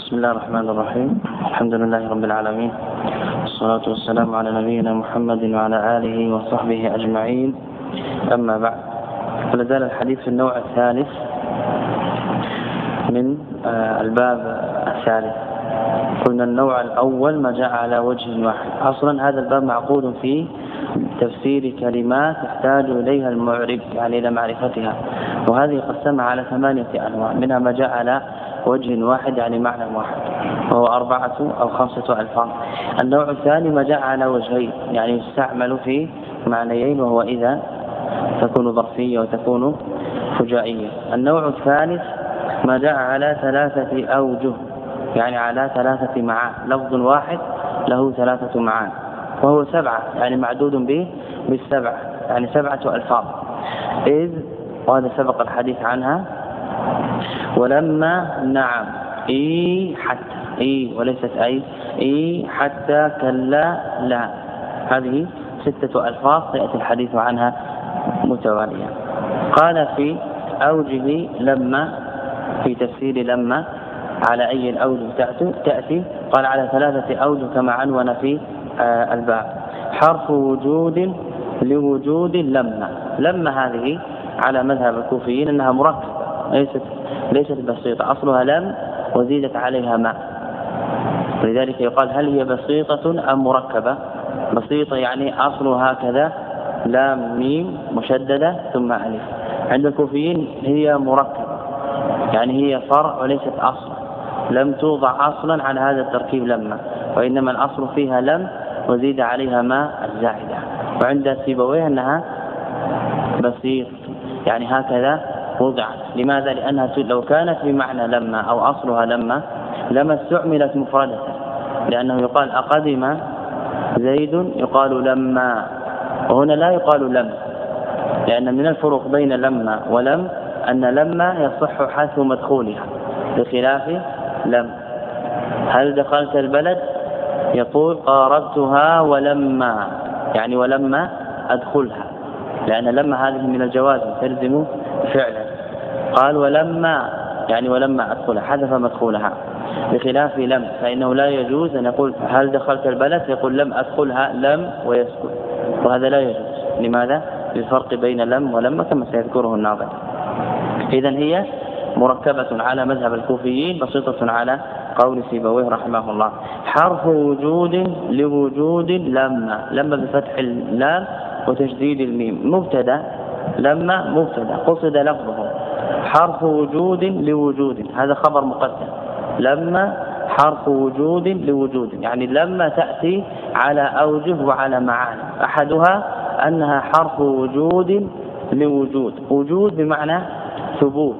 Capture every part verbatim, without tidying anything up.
بسم الله الرحمن الرحيم. الحمد لله رب العالمين، والصلاة والسلام على نبينا محمد وعلى آله وصحبه أجمعين. أما بعد، فلازال الحديث في النوع الثالث من الباب الثالث. قلنا النوع الأول ما جاء على وجه واحد. أصلا هذا الباب معقود في تفسير كلمات يحتاج إليها المعرب، يعني إلى معرفتها، وهذه قسمها على ثمانية أنواع، منها ما جاء على وجه واحد يعني معنى واحد، وهو أربعة أو خمسة ألفاظ. النوع الثاني ما جاء على وجهين، يعني يستعمل في معنيين، وهو إذا تكون ظرفية وتكون فجائية. النوع الثالث ما جاء على ثلاثة أوجه، يعني على ثلاثة معان، لفظ واحد له ثلاثة معان، وهو سبعة، يعني معدود به بالسبعة، يعني سبعة ألفاظ. إذ، وهذا سبق الحديث عنها، ولما، نعم، إي حتى، إي وليست أي، إي حتى، كلا، لا. هذه ستة ألفاظ سيأتي الحديث عنها متواليا. قال في أوجه لما، في تفسير لما على أي الأوجه تأتي؟ قال على ثلاثة أوجه كما عنون في آه الباب. حرف وجود لوجود لما. لما هذه على مذهب الكوفيين أنها مركبة، ليست ليست بسيطة، أصلها لم وزيدت عليها ما، ولذلك يقال هل هي بسيطة أم مركبة؟ بسيطة يعني أصلها هكذا، لام ميم مشددة ثم ألف. عند الكوفيين هي مركبة، يعني هي فرع وليست أصل، لم توضع أصلا على هذا التركيب لما، وإنما الأصل فيها لم وزيد عليها ما الزائدة. وعند سيبويه أنها بسيط، يعني هكذا وضعت. لماذا؟ لأنها لو كانت بمعنى لما أو أصلها لما لما استعملت مفردة، لأنه يقال أقدم زيد يقال لما، وهنا لا يقال لم، لأن من الفروق بين لما ولم أن لما يصح حذف مدخولها بخلاف لم. هل دخلت البلد؟ يقول قاربتها ولما، يعني ولما أدخلها، لأن لما هذه من الجواز تلزم فعلا. قال ولما، يعني ولما أدخلها، حذف مدخولها، بخلاف لم فإنه لا يجوز أن يقول هل دخلت البلد يقول لم أدخلها لم ويسكت، وهذا لا يجوز. لماذا؟ للفرق بين لم ولما كما سيذكره الناظر. إذن هي مركبة على مذهب الكوفيين، بسيطة على قول سيبويه رحمه الله. حرف وجود لوجود لما. لما بفتح اللام وتشديد الميم. مبتدا، لما مبتدا قصد لفظه. حرف وجود لوجود، هذا خبر مقدم. لما حرف وجود لوجود، يعني لما تأتي على أوجه وعلى معاني. أحدها أنها حرف وجود لوجود، وجود بمعنى ثبوت،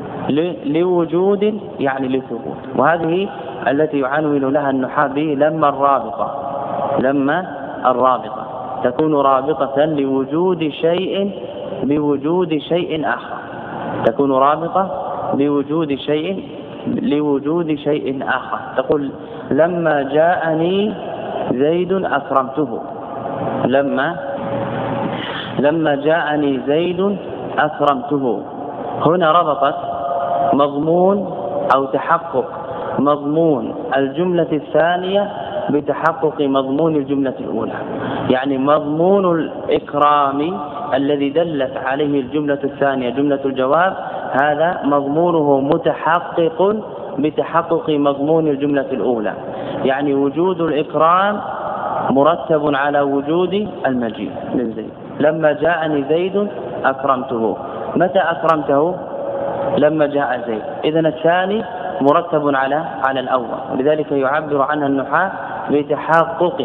لوجود يعني لثبوت، وهذه التي يعنون لها النحاة لما الرابطة. لما الرابطة تكون رابطة لوجود شيء بوجود شيء آخر، تكون رابطة لوجود شيء لوجود شيء آخر. تقول لما جاءني زيد أكرمته، لما لما جاءني زيد أكرمته. هنا ربطت مضمون أو تحقق مضمون الجملة الثانية بتحقق مضمون الجملة الأولى، يعني مضمون الإكرام الذي دلت عليه الجملة الثانية جملة الجواب، هذا مضمونه متحقق بتحقق مضمون الجملة الأولى، يعني وجود الإكرام مرتب على وجود المجيء من زيد. لما جاءني زيد أكرمته. متى أكرمته؟ لما جاء زيد. إذن الثاني مرتب على على الأول، ولذلك يعبر عنها النحاة بتحقق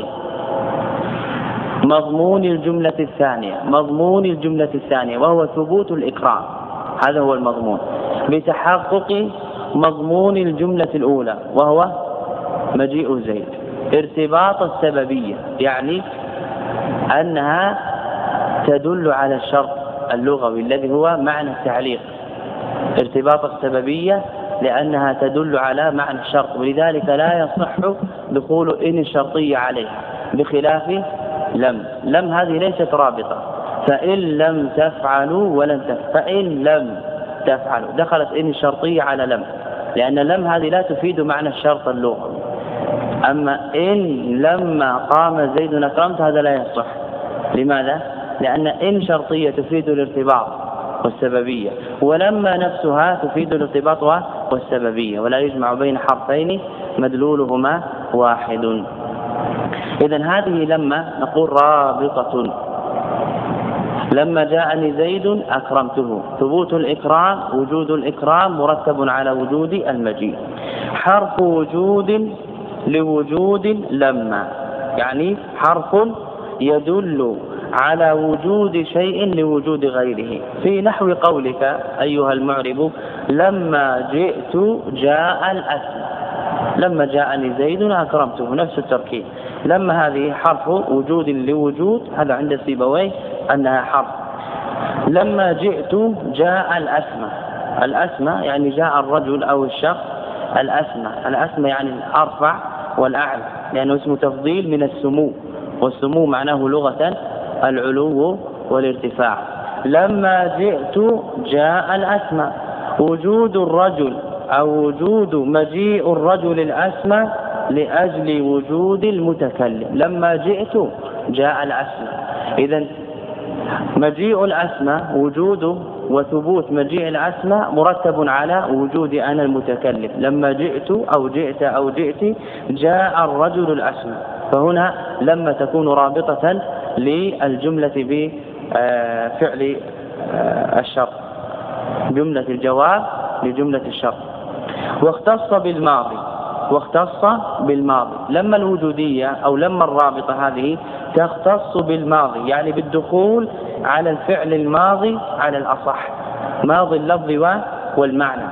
مضمون الجملة الثانية، مضمون الجملة الثانية وهو ثبوت الإكرام، هذا هو المضمون، بتحقق مضمون الجملة الأولى وهو مجيء زيد. ارتباط السببية، يعني أنها تدل على الشرط اللغوي الذي هو معنى التعليق. ارتباط السببية لأنها تدل على معنى الشرط، ولذلك لا يصح دخول إن الشرطية عليها، بخلاف لم. لم هذه ليست رابطة، فإن لم تفعلوا ولن تفعلوا، فإن لم تفعلوا دخلت إن الشرطية على لم، لأن لم هذه لا تفيد معنى الشرط اللغوي. أما إن لما قام زيد أكرمت هذا لا يصح. لماذا؟ لأن إن شرطية تفيد الارتباط والسببية، ولما نفسها تفيد الارتباط والسببية، ولا يجمع بين حرفين مدلولهما واحد. إذن هذه لما نقول رابطة. لما جاءني زيد أكرمته، ثبوت الإكرام وجود الإكرام مرتب على وجود المجيء. حرف وجود لوجود لما، يعني حرف يدل على وجود شيء لوجود غيره. في نحو قولك أيها المعرب لما جئت جاء الأسمى، لما جاءني زيد أكرمته، نفس التركيب. لما هذه حرف وجود لوجود، هذا عند سيبويه أنها حرف. لما جئت جاء الأسمى، الأسمى يعني جاء الرجل أو الشخص الأسمى، الأسمى يعني الأرفع والأعلى، لأنه اسم تفضيل من السمو، والسمو معناه لغة العلو والارتفاع. لما جئت جاء الأسمى، وجود الرجل أو وجود مجيء الرجل الأسمى لأجل وجود المتكلم. لما جئت جاء الأسمى، إذن مجيء الأسمى وجوده وثبوت مجيء الأسمى مرتب على وجود أنا المتكلم. لما جئت أو جئت أو جئت جاء الرجل الأسمى، فهنا لما تكون رابطة للجملة بفعل الشرط، جملة الجواب لجملة الشرط. واختص بالماضي، واختص بالماضي. لما الوجودية أو لما الرابطة هذه تختص بالماضي، يعني بالدخول على الفعل الماضي على الأصح، ماضي اللفظ والمعنى،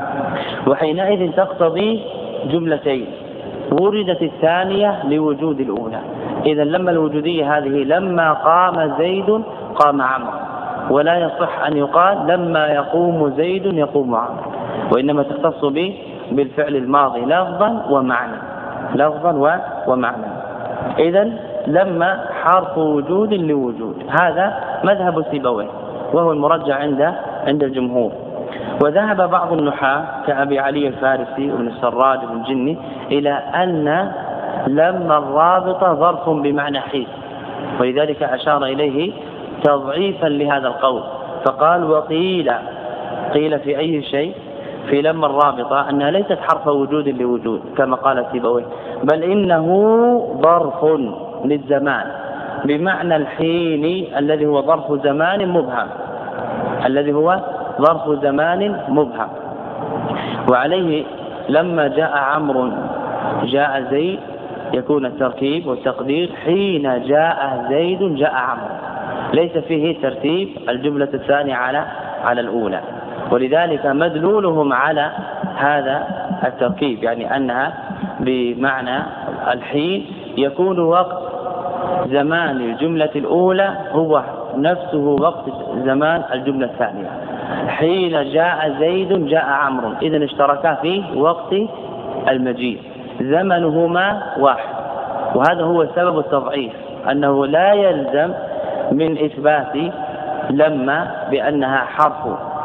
وحينئذ تقتضي جملتين. وردت الثانية لوجود الأولى. إذا لما الوجودية هذه لما قام زيد قام عمرو، ولا يصح أن يقال لما يقوم زيد يقوم عمرو، وإنما تختص به بالفعل الماضي لفظا ومعنى، لفظا ومعنى. إذن لما حرف وجود لوجود، هذا مذهب سيبويه وهو المرجع عند عند الجمهور. وذهب بعض النحاة كأبي علي الفارسي وابن السراج وابن الجني إلى أن لما الرابطة ظرف بمعنى حين، ولذلك أشار إليه تضعيفا لهذا القول، فقال وقيل، قيل في أي شيء؟ في لما الرابطة أنها ليست حرف وجود لوجود كما قال سيبويه، بل إنه ظرف للزمان بمعنى الحين الذي هو ظرف زمان مبهم، الذي هو ظرف زمان مبهم. وعليه لما جاء عمرو جاء زيد يكون التركيب والتقدير حين جاء زيد جاء عمرو، ليس فيه ترتيب الجملة الثانية على على الأولى. ولذلك مدلولهم على هذا التركيب، يعني أنها بمعنى الحين يكون وقت زمان الجملة الأولى هو نفسه وقت زمان الجملة الثانية. حين جاء زيد جاء عمرو، إذن اشتركا في وقت المجيء، زمنهما واحد. وهذا هو سبب التضعيف، أنه لا يلزم من إثبات لما بأنها حرف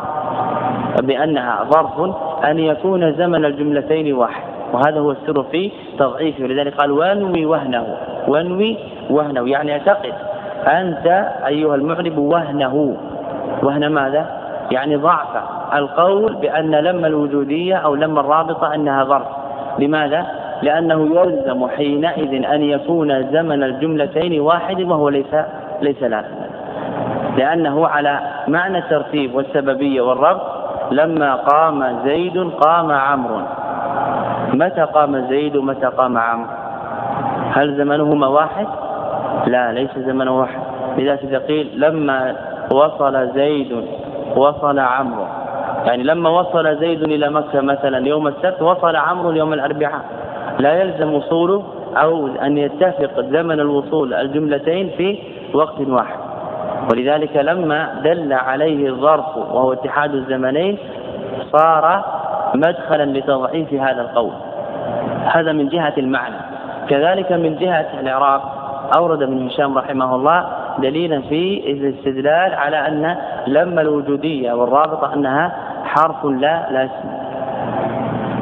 بأنها ظرف أن يكون زمن الجملتين واحد، وهذا هو السر في تضعيفه. ولذلك قال وانوي وهنه، وانوي وهنه يعني اعتقد أنت أيها المعرب وهنه. وهن ماذا؟ يعني ضعف القول بأن لما الوجودية أو لما الرابطة أنها ظرف. لماذا؟ لأنه يلزم حينئذ أن يكون زمن الجملتين واحد، وهو ليس ليس لازما، لأنه على معنى الترتيب والسببية والربط. لما قام زيد قام عمرو، متى قام زيد ومتى قام عمرو؟ هل زمنهما واحد؟ لا، ليس زمنه واحد. لذلك إذا قيل لما وصل زيد وصل عمرو، يعني لما وصل زيد إلى مكة مثلا يوم السبت وصل عمرو يوم الأربعاء، لا يلزم وصوله أو أن يتفق زمن الوصول الجملتين في وقت واحد. ولذلك لما دل عليه الظرف وهو اتحاد الزمنين صار مدخلا لتضعيف هذا القول. هذا من جهة المعنى. كذلك من جهة الإعراب أورد ابن هشام رحمه الله دليلا في الاستدلال على أن لما الوجودية والرابطة أنها حرف لا لا اسم.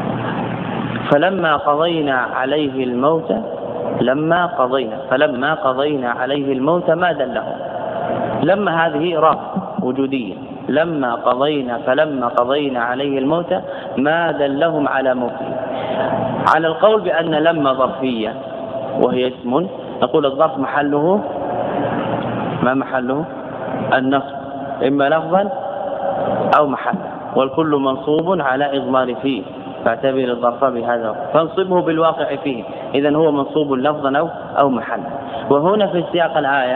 فلما قضينا عليه الموت لما قضينا فلما قضينا عليه الموت ما دلهم. لما هذه راء وجودية، لما قضينا فلما قضينا عليه الموت ما دلهم على موته. على القول بأن لما ظرفية وهي اسم، نقول الظرف محله ما محله النصب إما لفظا أو محلا، والكل منصوب على إضمار فيه، فاعتبر الظرف بهذا فانصبه بالواقع فيه، إذن هو منصوب لفظا أو أو محلا. وهنا في سياق الآية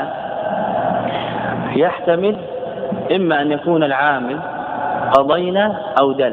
يحتمل إما أن يكون العامل قضينا أو دل،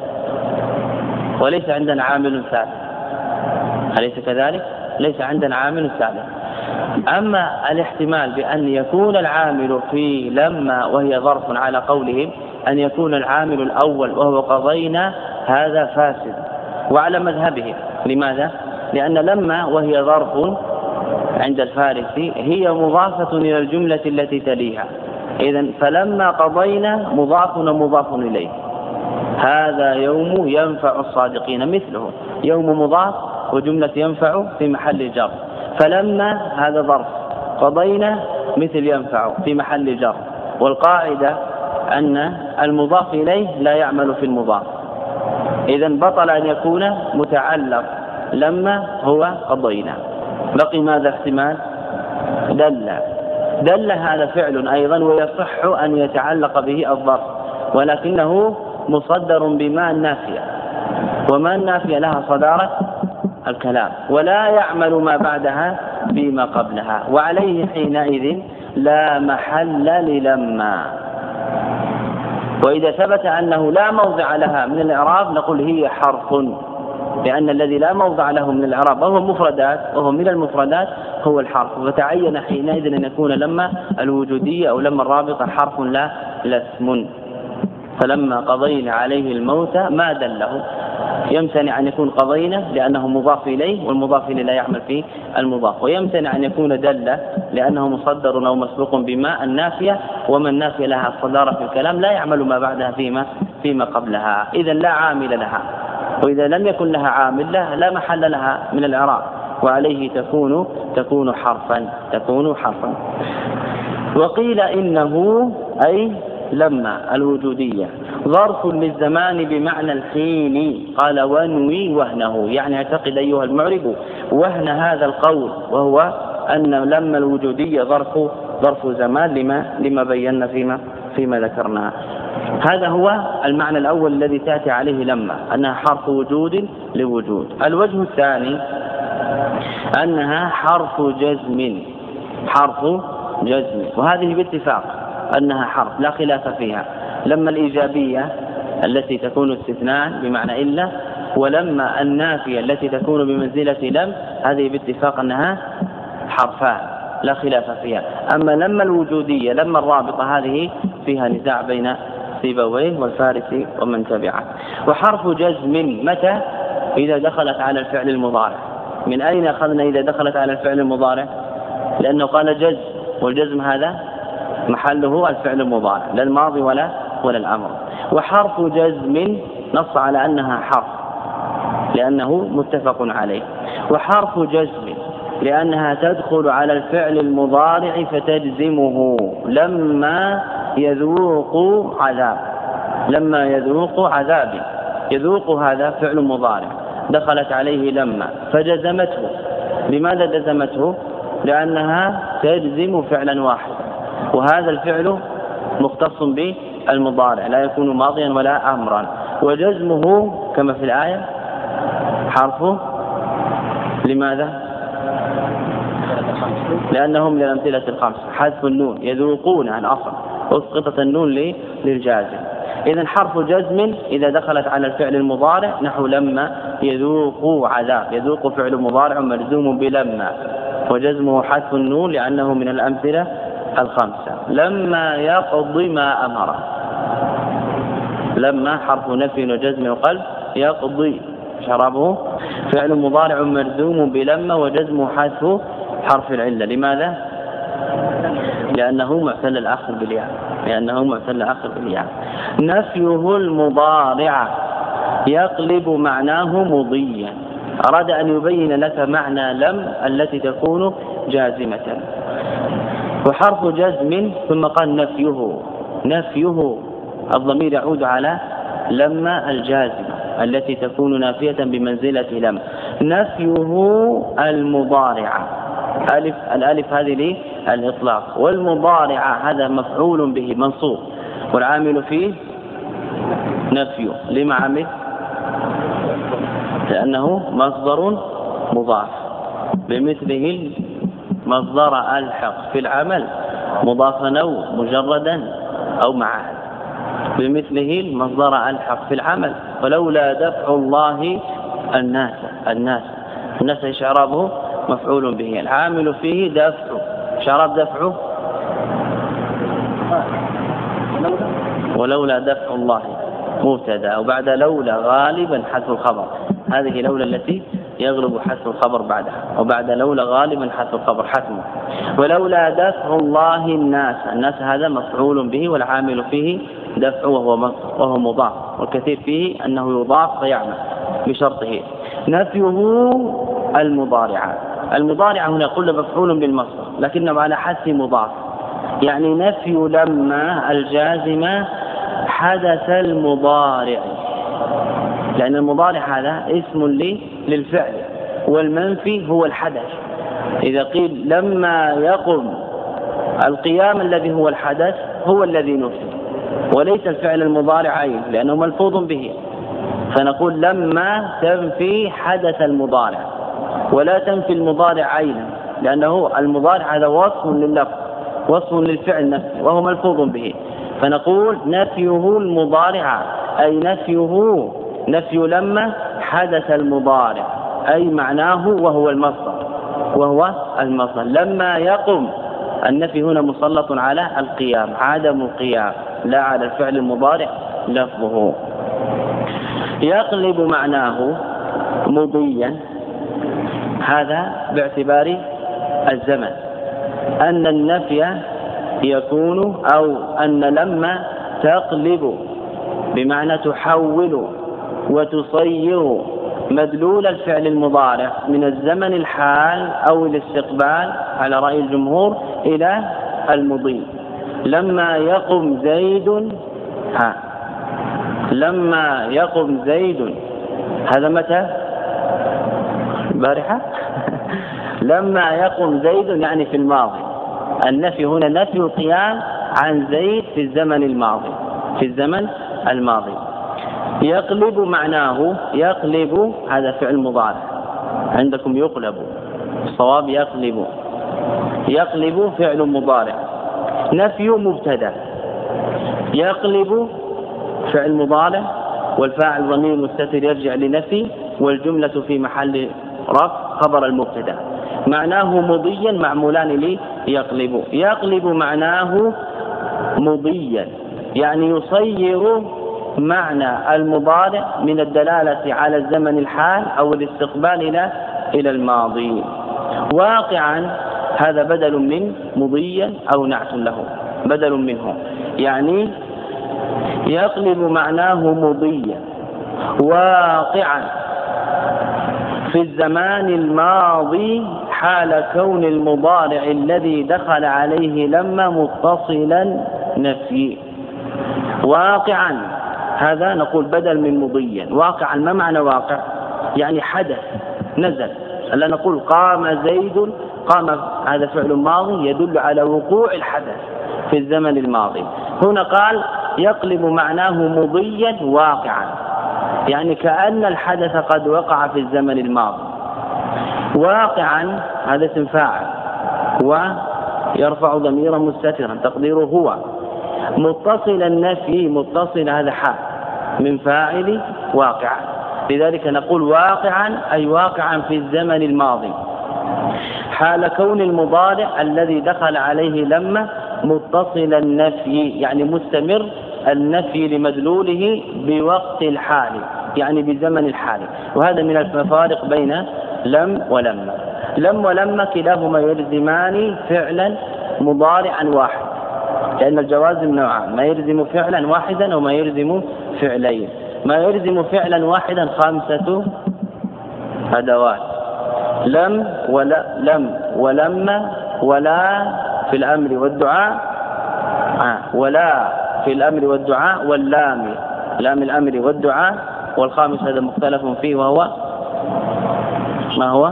وليس عندنا عامل ثالث، أليس كذلك؟ ليس عندنا عامل ثالث. أما الاحتمال بأن يكون العامل في لما وهي ظرف على قولهم أن يكون العامل الأول وهو قضينا، هذا فاسد وعلى مذهبهم. لماذا؟ لأن لما وهي ظرف عند الفارسي هي مضافة إلى الجملة التي تليها، إذن فلما قضينا مضاف ومضاف إليه، هذا يوم ينفع الصادقين مثله، يوم مضاف وجملة ينفع في محل جر، فلما هذا ظرف، قضينا مثل ينفع في محل جر. والقاعدة أن المضاف إليه لا يعمل في المضاف، إذن بطل أن يكون متعلق لما هو قضينا. بقي ماذا احتمال؟ دل. دل هذا فعل أيضا ويصح أن يتعلق به الظرف، ولكنه مصدر بما النافية، وما النافية لها صدارة الكلام، ولا يعمل ما بعدها فيما قبلها، وعليه حينئذ لا محل للما. وإذا ثبت أنه لا موضع لها من الإعراب نقول هي حرف، لأن الذي لا موضع له من الإعراب وهو مفردات وهو من المفردات هو الحرف، فتعين حينئذ أن يكون لما الوجودية أو لما الرابطة حرف لا لا اسم. فلما قضينا عليه الموت ما دله، يمتنع أن يكون قضينا لأنه مضاف إليه، والمضاف إليه لا يعمل فيه المضاف، ويمتنع أن يكون دل لأنه مصدر أو مسبوق بما النافية، وما النافية لها الصدارة في الكلام لا يعمل ما بعدها فيما فيما قبلها، إذا لا عامل لها. وإذا لم يكن لها عامل لا, لا محل لها من الإعراب، وعليه تكون تكون حرفا تكون حرفا. وقيل إنه أي لما الوجودية ظرف للزمان بمعنى الحين، قال ونوي وهنه، يعني اعتقد أيها المعرب وهن هذا القول، وهو أن لما الوجودية ظرف ظرف زمان لما لما بينا فيما فيما ذكرناه. هذا هو المعنى الأول الذي تأتي عليه لما، أنها حرف وجود لوجود. الوجه الثاني أنها حرف جزم، حرف جزم، وهذه باتفاق أنها حرف لا خلاف فيها. لما الإيجابية التي تكون استثناء بمعنى إلا، ولما النافية التي تكون بمنزلة لم، هذه باتفاق أنها حرفان لا خلاف فيها. أما لما الوجودية لما الرابطة هذه فيها نزاع بين سيبويه والفارسي ومن تبعه. وحرف جزم متى؟ إذا دخلت على الفعل المضارع. من أين أخذنا إذا دخلت على الفعل المضارع؟ لأنه قال جزم، والجزم هذا محله الفعل المضارع لا الماضي ولا ولا الأمر. وحرف جزم نص على أنها حرف لأنه متفق عليه. وحرف جزم لأنها تدخل على الفعل المضارع فتجزمه لما يذوق عذاب، لما يذوق عذاب، يذوق هذا فعل مضارع دخلت عليه لما فجزمته. لماذا جزمته؟ لأنها تجزم فعلا واحدا، وهذا الفعل مختص بالمضارع لا يكون ماضيا ولا أمرا. وجزمه كما في الآية حرفه لماذا؟ لأنهم للأمثلة الخمس حذف النون، يذوقون عن أصل أسقطت النون للجازم. إذن حرف جزم إذا دخلت على الفعل المضارع نحو لما يذوق عذاب، يذوق فعل مضارع مجزوم بلما، وجزمه حذف النون لأنه من الأمثلة الخمسة. لما يقضي ما أمره، لما حرف نفي وجزم وقلب، يقضي شرابه فعل مضارع مجزوم بلما وجزمه حذف حرف العلة. لماذا؟ لأنه معتل الآخر بالياء، لأنه معتل الآخر بالياء. نفيه المضارع يقلب معناه مضيا، أراد أن يبين لك معنى لم التي تكون جازمة. وحرف جزم ثم قال نفيه، نفيه الضمير يعود على لما الجازمة التي تكون نافية بمنزلة لم. نفيه المضارعة، ألف الألف هذه للإطلاق، والمضارعة هذا مفعول به منصوب والعامل فيه نفيه. لما عمل؟ لأنه مصدر مضاف، بمثله مصدر ألحق في العمل مضافا أو مجردا أو معا، بمثله المصدر ألحق في العمل ولولا دفع الله الناس. الناس الناس ايش اعرابه؟ مفعول به، العامل فيه دفع، شراب دفعه ولولا دفع الله مبتدا وبعد لولا غالبا حذف الخبر، هذه لولا التي يغلب حذف الخبر بعدها، وبعد لولا غالبا حذف الخبر حتما. ولولا دفع الله الناس، الناس هذا مفعول به والعامل فيه دفع وهو وهو مضاف، والكثير فيه أنه يضاف فيعمل بشرطه. نفيه المضارعة، المضارعة هنا قلنا مفعول بالمصدر لكنه على حذف مضاف، يعني نفي لما الجازمة حدث المضارع، لأن المضارع هذا اسم لي للفعل والمنفي هو الحدث. إذا قيل لما يقم القيام الذي هو الحدث هو الذي نفي وليس الفعل المضارع عين لأنه ملفوظ به، فنقول لما تنفي حدث المضارع ولا تنفي المضارع عينا، لأنه المضارع هذا وصف لللفظ وصف للفعل نفسه وهو ملفوظ به، فنقول نفيه المضارع أي نفيه نفي لما حدث المضارع أي معناه وهو المصدر وهو المصدر. لما يقم النفي هنا مسلط على القيام، عدم القيام لا على الفعل المضارع لفظه. يقلب معناه مضيا، هذا باعتبار الزمن، أن النفي يكون أو أن لما تقلب بمعنى تحول وتصير مدلول الفعل المضارع من الزمن الحال أو الاستقبال على رأي الجمهور إلى المضي. لما يقم زيد، ها لما يقم زيد هذا متى؟ البارحة لما يقم زيد يعني في الماضي، النفي هنا نفي القيام عن زيد في الزمن الماضي في الزمن الماضي. يقلب معناه، يقلب هذا فعل مضارع عندكم يقلب، الصواب يقلب، يقلب فعل مضارع. نفي مبتدا، يقلب فعل مضارع والفاعل ضمير مستتر يرجع لنفي والجملة في محل رفع خبر المبتدا. معناه مضيا معمولان لي يقلب، يقلب معناه مضيا يعني يصير معنى المضارع من الدلالة على الزمن الحال أو الاستقبال إلى إلى الماضي. واقعا هذا بدل من مضيا أو نعت له، بدل منه، يعني يقلب معناه مضيا واقعا في الزمان الماضي حال كون المضارع الذي دخل عليه لما متصلا نفي. واقعا هذا نقول بدل من مضيا. واقعا ما معنى واقع؟ يعني حدث نزل، ألا نقول قام زيد، قام هذا فعل ماضي يدل على وقوع الحدث في الزمن الماضي. هنا قال يقلب معناه مضيا واقعا يعني كأن الحدث قد وقع في الزمن الماضي. واقعا هذا اسم فاعل ويرفع ضميرا مستترا تقديره هو، متصل النفي متصل هذا حال من فاعل واقعا، لذلك نقول واقعا أي واقعا في الزمن الماضي حال كون المضارع الذي دخل عليه لما متصل النفي يعني مستمر النفي لمدلوله بوقت الحال يعني بزمن الحال. وهذا من الفارق بين لم ولما. لم ولما كلاهما يلزمان فعلا مضارعا واحد، لأن الجوازم نوعان، ما يلزم فعلا واحدا وما يلزم فعلين. ما يلزم فعلا واحدا خمسة أدوات. لم ولا لم ولما ولا في الأمر والدعاء ولا في الأمر والدعاء واللام لام الأمر والدعاء. والخامس هذا مختلف فيه وهو ما هو؟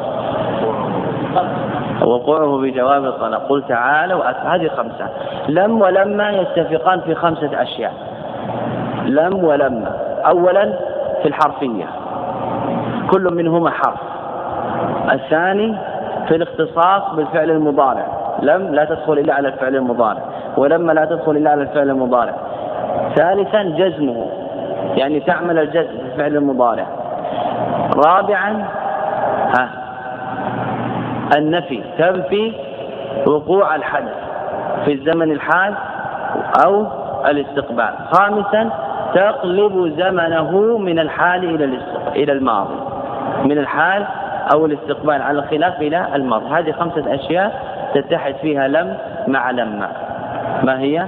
وقوعه بجواب الطلب. قل تعالوا. هذه خمسة. لم ولما يتفقان في خمسة أشياء. لم ولما أولا في الحرفية، كل منهما حرف. الثاني في الاختصاص بالفعل المضارع، لم لا تدخل إلا على الفعل المضارع ولما لا تدخل إلا على الفعل المضارع. ثالثا جزمه، يعني تعمل الجزم في الفعل المضارع. رابعا ها النفي، تنفي وقوع الحدث في الزمن الحال أو الاستقبال. خامسا تقلب زمنه من الحال إلى الماضي، من الحال أو الاستقبال على الخلاف إلى الماضي. هذه خمسة أشياء تتحد فيها لم مع لما. ما هي؟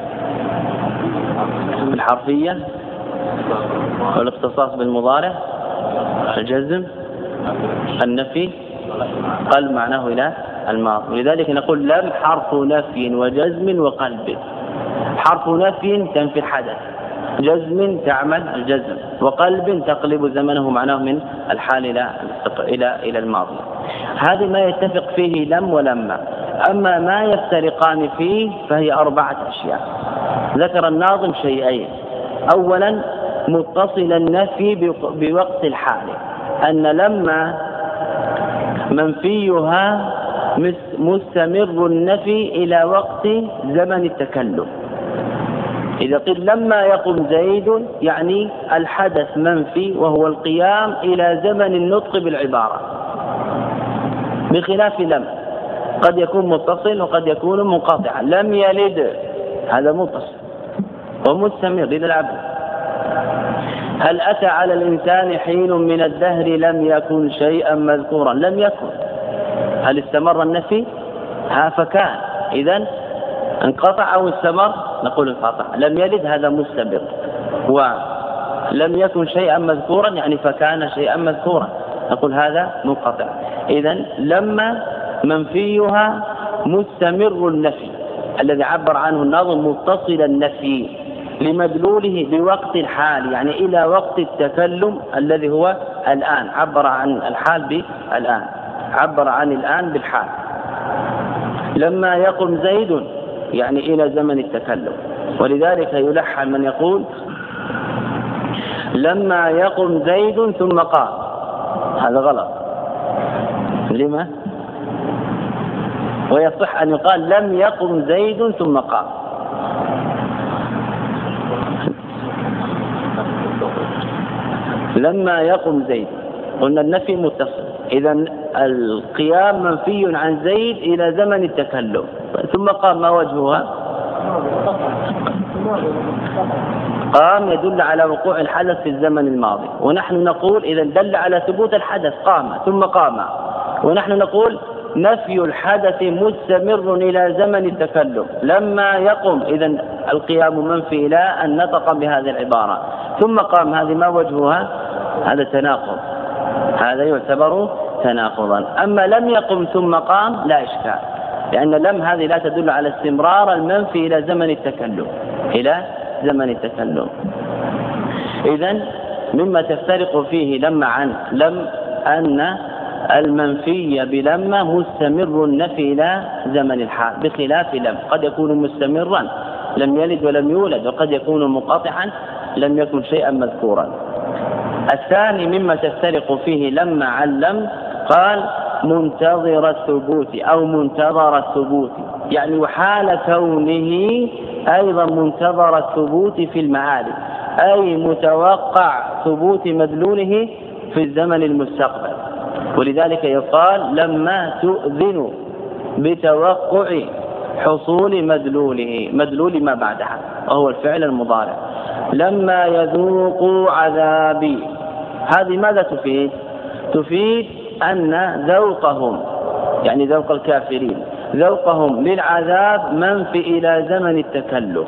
الحرفية والاختصاص بالمضارع، الجزم، النفي، قلب معناه إلى الماضي. لذلك نقول لم حرف نفي وجزم وقلب. حرف نفي تنفي الحدث، جزم تعمل الجزم، وقلب تقلب زمنه معناه من الحال إلى إلى إلى الماضي. هذه ما يتفق فيه لم ولما. أما ما يفترقان فيه فهي أربعة أشياء. ذكر الناظم شيئين. أولا متصل النفي بوقت الحال، أن لما منفيها مستمر النفي إلى وقت زمن التكلم. إذا قيل لما يقم زيد يعني الحدث منفي وهو القيام إلى زمن النطق بالعبارة، بخلاف لم قد يكون متصل وقد يكون منقطعا. لم يلد هذا متصل ومستمر إلى العبد. هل أتى على الإنسان حين من الدهر لم يكن شيئا مذكورا؟ لم يكن. هل استمر النفي؟ ها فكان. إذن انقطع أو استمر؟ نقول انقطع. لم يلد هذا مستمر. ولم يكن شيئا مذكورا يعني فكان شيئا مذكورا، نقول هذا منقطع. إذن لما منفيها مستمر النفي الذي عبر عنه الناظم متصل النفي لمدلوله بوقت الحال، يعني إلى وقت التكلم الذي هو الآن. عبر عن الحال بالآن، عبر عن الآن بالحال. لما يقم زيد يعني إلى زمن التكلم. ولذلك يلحن من يقول لما يقم زيد ثم قام، هذا غلط. لما؟ ويصح أن يقال لم يقم زيد ثم قام. لما يقم زيد قلنا النفي متصل، إذن القيام منفي عن زيد إلى زمن التكلم. ثم قام ما وجهها؟ قام يدل على وقوع الحدث في الزمن الماضي، ونحن نقول إذا دل على ثبوت الحدث قام ثم قام، ونحن نقول نفي الحدث مستمر إلى زمن التكلم. لما يقم إذا القيام منفي إلى أن نطق بهذه العبارة. ثم قام هذه ما وجهها؟ هذا تناقض، هذا يعتبر تناقضا. أما لم يقم ثم قام لا إشكال، لأن لم هذه لا تدل على استمرار المنفي إلى زمن التكلم، إلى زمن التكلم. إذن مما تفترق فيه لما عن لم أن المنفي بلما مستمر النفي إلى زمن الحال، بخلاف لم قد يكون مستمرا لم يلد ولم يولد، وقد يكون منقطعا لم يكن شيئا مذكورا. الثاني مما تفترق فيه لما عن لم قال منتظر الثبوت أو منتظر الثبوت، يعني وحال كونه أيضا منتظر الثبوت في المعالي، أي متوقع ثبوت مدلوله في الزمن المستقبل. ولذلك يقال لما تؤذن بتوقع حصول مدلوله، مدلول ما بعدها وهو الفعل المضارع. لما يذوقوا عذابي، هذه ماذا تفيد؟ تفيد أن ذوقهم يعني ذوق الكافرين ذوقهم للعذاب منفي إلى زمن التكلم،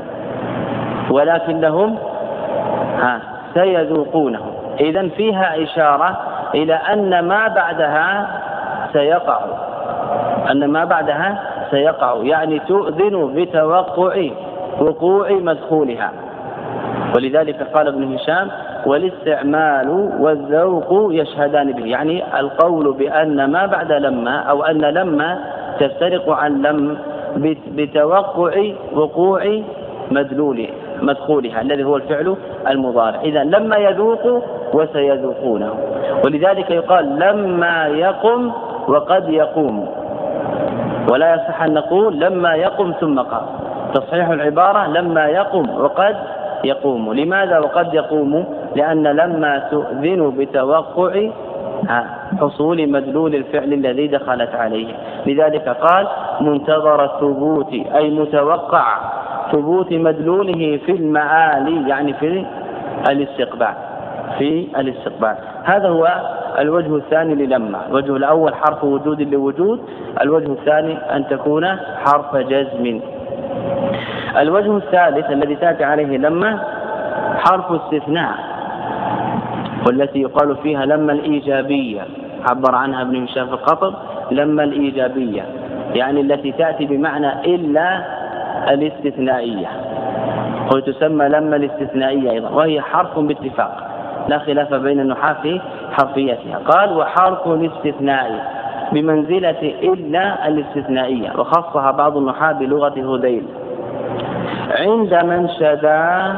ولكنهم ها سيذوقونه. إذن فيها إشارة إلى أن ما بعدها سيقع، أن ما بعدها سيقع يعني تؤذن بتوقع وقوع مدخولها. ولذلك قال ابن هشام: والاستعمال والذوق يشهدان به، يعني القول بأن ما بعد لما أو أن لما تفترق عن لم بتوقع وقوع مدلول مدخولها الذي هو الفعل المضارع. إذا لما يذوق وسيذوقونه، ولذلك يقال لما يقم وقد يقوم، ولا يصح أن نقول لما يقم ثم قام. تصحيح العبارة لما يقم وقد يقوم. لماذا وقد يقوم؟ لأن لما تؤذن بتوقع حصول مدلول الفعل الذي دخلت عليه. لذلك قال منتظر الثبوت، أي متوقع ثبوت مدلوله في المعالي، يعني في الاستقبال في الاستقبال. هذا هو الوجه الثاني للما. الوجه الأول حرف وجود لوجود، الوجه الثاني أن تكون حرف جزم. الوجه الثالث الذي تأتي عليه لما حرف استثناء، والتي يقال فيها لما الإيجابية، عبر عنها ابن هشام في القطر لما الإيجابية، يعني التي تأتي بمعنى إلا الاستثنائية، وتسمى لما الاستثنائية أيضا، وهي حرف باتفاق لا خلاف بين النحاة في حرفيتها. قال وحرف الاستثناء بمنزلة إلا الاستثنائية، وخصها بعض النحاة بلغة هذيل. عند من شدا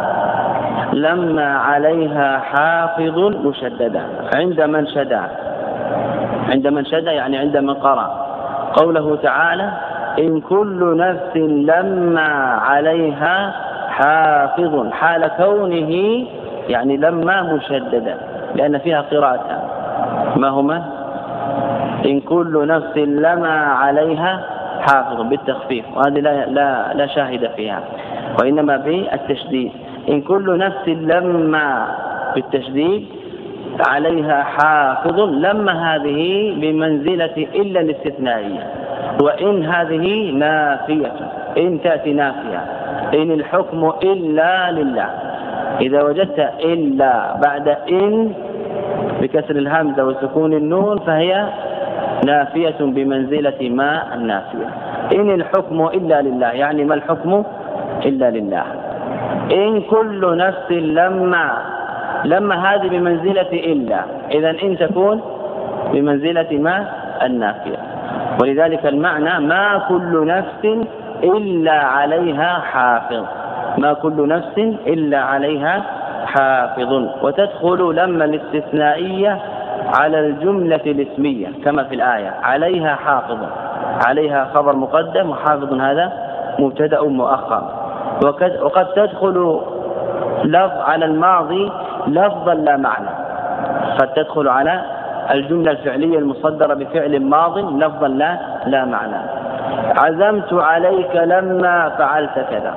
لما عليها حافظ مشددا. عند من شدا، عند من شدا يعني عند من قرأ. قوله تعالى إن كل نفس لما عليها حافظ، حال كونه يعني لما مشددا، لأن فيها قراءتان، ما هما؟ إن كل نفس لما عليها حافظ بالتخفيف، وهذه لا, لا, لا شاهد فيها، وإنما بالتشديد. إن كل نفس لما بالتشديد عليها حافظ، لما هذه بمنزلة إلا الاستثنائية، وإن هذه نافية، إن تأتي نافية، إن الحكم إلا لله. إذا وجدت إلا بعد إن بكسر الهمزة وسكون النون فهي نافية بمنزلة ما النافية. إن الحكم إلا لله يعني ما الحكم إلا لله. إن كل نفس لما، لما هذه بمنزلة إلا، إذن إن تكون بمنزلة ما النافية. ولذلك المعنى ما كل نفس إلا عليها حافظ، ما كل نفس إلا عليها حافظ. وتدخل لما الاستثنائية على الجملة الاسمية كما في الآية عليها حافظ، عليها خبر مقدم وحافظ هذا مبتدأ مؤخر. وقد تدخل لفظ على الماضي لفظا لا معنى، قد تدخل على الجملة الفعلية المصدرة بفعل ماض لفظا لا لا معنى. عزمت عليك لما فعلت كذا،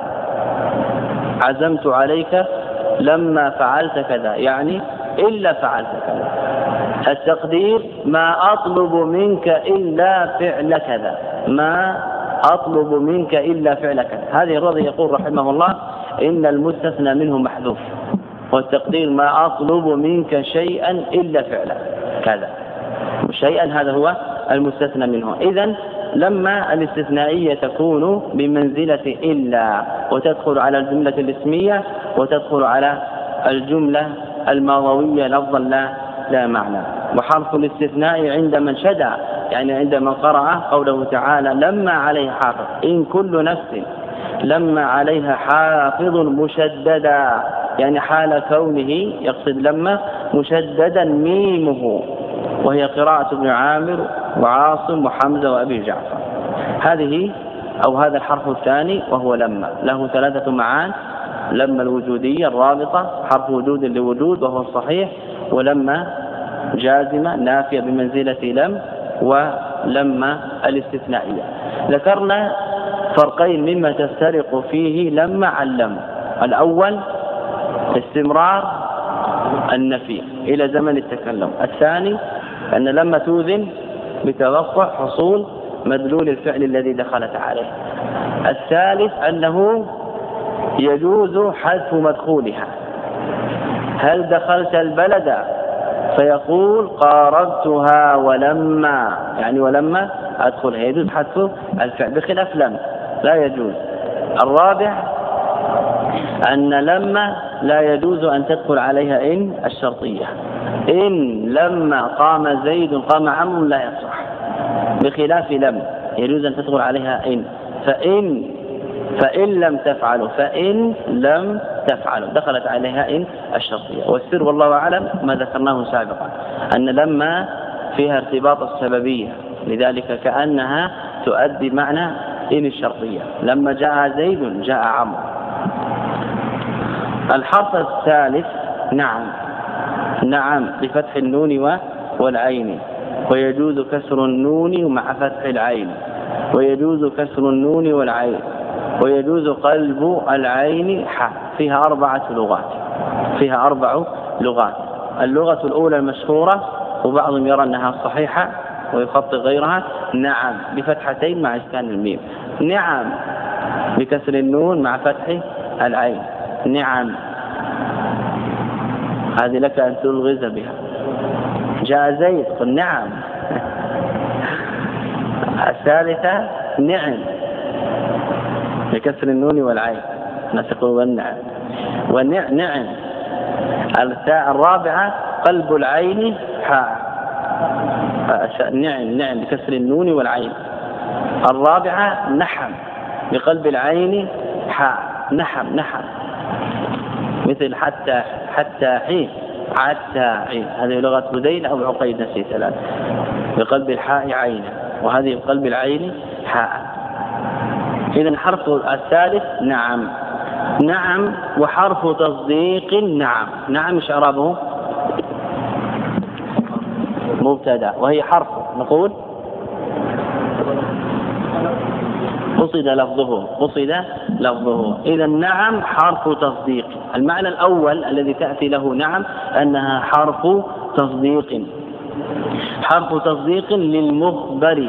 عزمت عليك لما فعلت كذا يعني إلا فعلت كذا. التقدير ما أطلب منك إلا فعل كذا، ما أطلب منك إلا فعل كذا. هذه الرضي يقول رحمه الله إن المستثنى منه محذوف، والتقدير ما أطلب منك شيئا إلا فعل كذا، شيئا هذا هو المستثنى منه. إذن لما الاستثنائية تكون بمنزلة إلا، وتدخل على الجملة الاسمية وتدخل على الجملة الماضوية لفظا لا لا معنى. وحرف الاستثناء عند من شدع يعني عند من قرأ قوله تعالى لما عليها حافظ، إن كل نفس لما عليها حافظ مشددا يعني حال كونه، يقصد لما مشددا ميمه، وهي قراءة ابن عامر وعاصم وحمزة وأبي جعفر. هذه أو هذا الحرف الثاني وهو لما، له ثلاثة معان: لما الوجودية الرابطة حرف وجود لوجود وهو الصحيح، ولما جازمة نافية بمنزلة لم، ولما الاستثنائية. ذكرنا فرقين مما تفترق فيه لما عن لم. الأول استمرار النفي إلى زمن التكلم، الثاني أن لما توذن بتوقع حصول مدلول الفعل الذي دخلت عليه، الثالث أنه يجوز حذف مدخولها. هل دخلت البلد فيقول قاربتها ولما، يعني ولما أدخلها يجوز حذف الفعل بخلاف لم لا يجوز. الرابع أن لما لا يجوز أن تدخل عليها إن الشرطية. إن لما قام زيد قام عمرو لا يصح، بخلاف لم يجوز أن تدخل عليها إن. فإن فإن لم تفعلوا فإن لم تفعلوا دخلت عليها إن الشرطية. والسر والله أعلم ما ذكرناه سابقا أن لما فيها ارتباط السببية، لذلك كأنها تؤدي معنى إن الشرطية. لما جاء زيد جاء عمرو. الحرف الثالث نعم. نعم بفتح النون والعين، ويجوز كسر النون مع فتح العين، ويجوز كسر النون والعين، ويجوز قلب العين حاء. فيها أربعة لغات فيها أربع لغات. اللغة الأولى المشهورة وبعضهم يرى أنها صحيحة ويخطئ غيرها، نعم بفتحتين مع إسكان الميم، نعم بكسر النون مع فتح العين، نعم هذه لك أن تلغز بها. جاء زيد قل نعم. الثالثة نعم بكسر النون والعين، نسقل والنعم ونعم. الرابعة قلب العين حاء، نعم نعم بكسر النون والعين. الرابعة نحم بقلب العين حاء، نحم نحم مثل حتى حتى حين حتى حين، هذه لغة بدين أو عقيد نسي ثلاث، بقلب الحاء عينا، وهذه بقلب العين حاء. إذا الحرف الثالث نعم. نعم وحرف تصديق نعم. نعم ايش اعرابه؟ مبتدا، وهي حرف نقول قصد لفظه قصد لفظه. إذا نعم حرف تصديق. المعنى الأول الذي تأتي له نعم أنها حرف تصديق، حرف تصديق للمخبر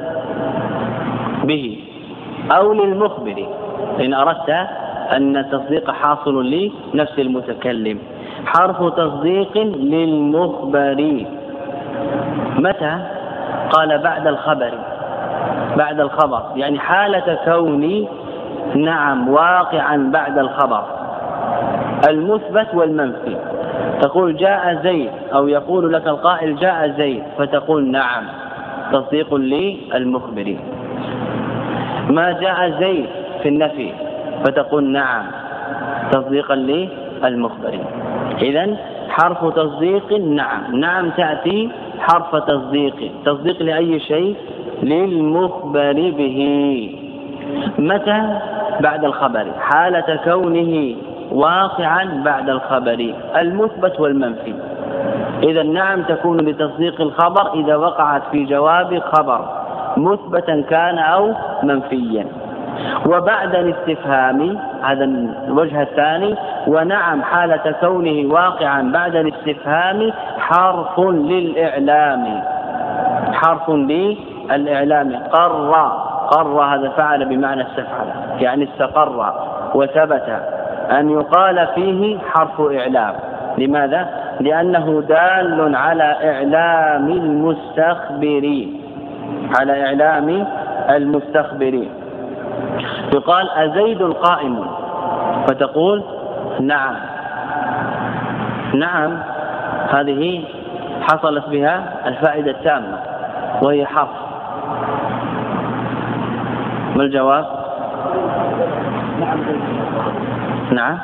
به أو للمخبر إن أردت أن التصديق حاصل لنفس المتكلم. حرف تصديق للمخبر متى؟ قال بعد الخبر، بعد الخبر، يعني حالة كوني نعم واقعا بعد الخبر المثبت والمنفي. تقول جاء زيد، أو يقول لك القائل جاء زيد فتقول نعم تصديق للمخبر. ما جاء زيد في النفي فتقول نعم تصديقا للمخبر. إذن حرف تصديق نعم. نعم تأتي حرف تصديق. تصديق لأي شيء؟ للمخبر به. متى؟ بعد الخبر، حالة كونه واقعا بعد الخبر المثبت والمنفي. إذا نعم تكون لتصديق الخبر إذا وقعت في جواب خبر مثبتا كان أو منفيا. وبعد الاستفهام هذا الوجه الثاني. ونعم حالة كونه واقعا بعد الاستفهام حرف للإعلام، حرف للإعلام. قر قر هذا فعل بمعنى استفعل، يعني استقر وثبت أن يقال فيه حرف إعلام. لماذا؟ لأنه دال على إعلام المستخبرين، على إعلام المستخبرين. يقال أزيد قائم فتقول نعم. نعم هذه حصلت بها الفائدة التامة وهي حرف. ما الجواب؟ نعم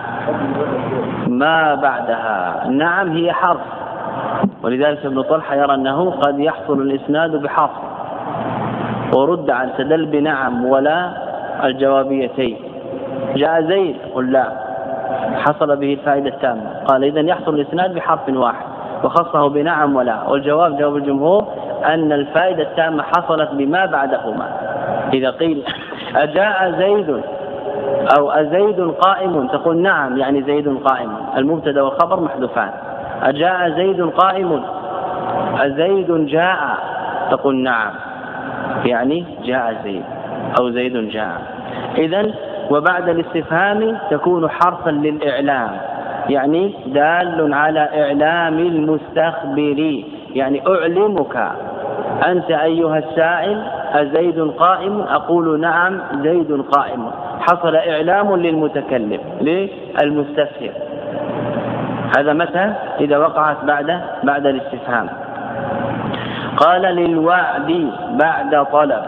ما بعدها. نعم هي حرف، ولذلك ابن طلحة يرى أنه قد يحصل الإسناد بحرف، ورد عن تدل بنعم ولا الجوابيتين. جاء زيد قل لا، حصل به الفائدة التامة. قال إذن يحصل الإسناد بحرف واحد وخصه بنعم ولا. والجواب جواب الجمهور أن الفائدة التامة حصلت بما بعدهما. إذا قيل أجاء زيد أو أزيد قائم تقول نعم يعني زيد قائم، المبتدا والخبر محذوفان. أجاء زيد قائم، أزيد جاء تقول نعم يعني جاء زيد أو زيد جاء. إذن وبعد الاستفهام تكون حرفا للإعلام، يعني دال على إعلام المستخبر، يعني أعلمك أنت أيها السائل أزيد قائم؟ أقول نعم زيد قائم. حصل إعلام للمتكلم للمستفهم. هذا متى؟ إذا وقعت بعد بعد الاستفهام. قال للوعد بعد طلب.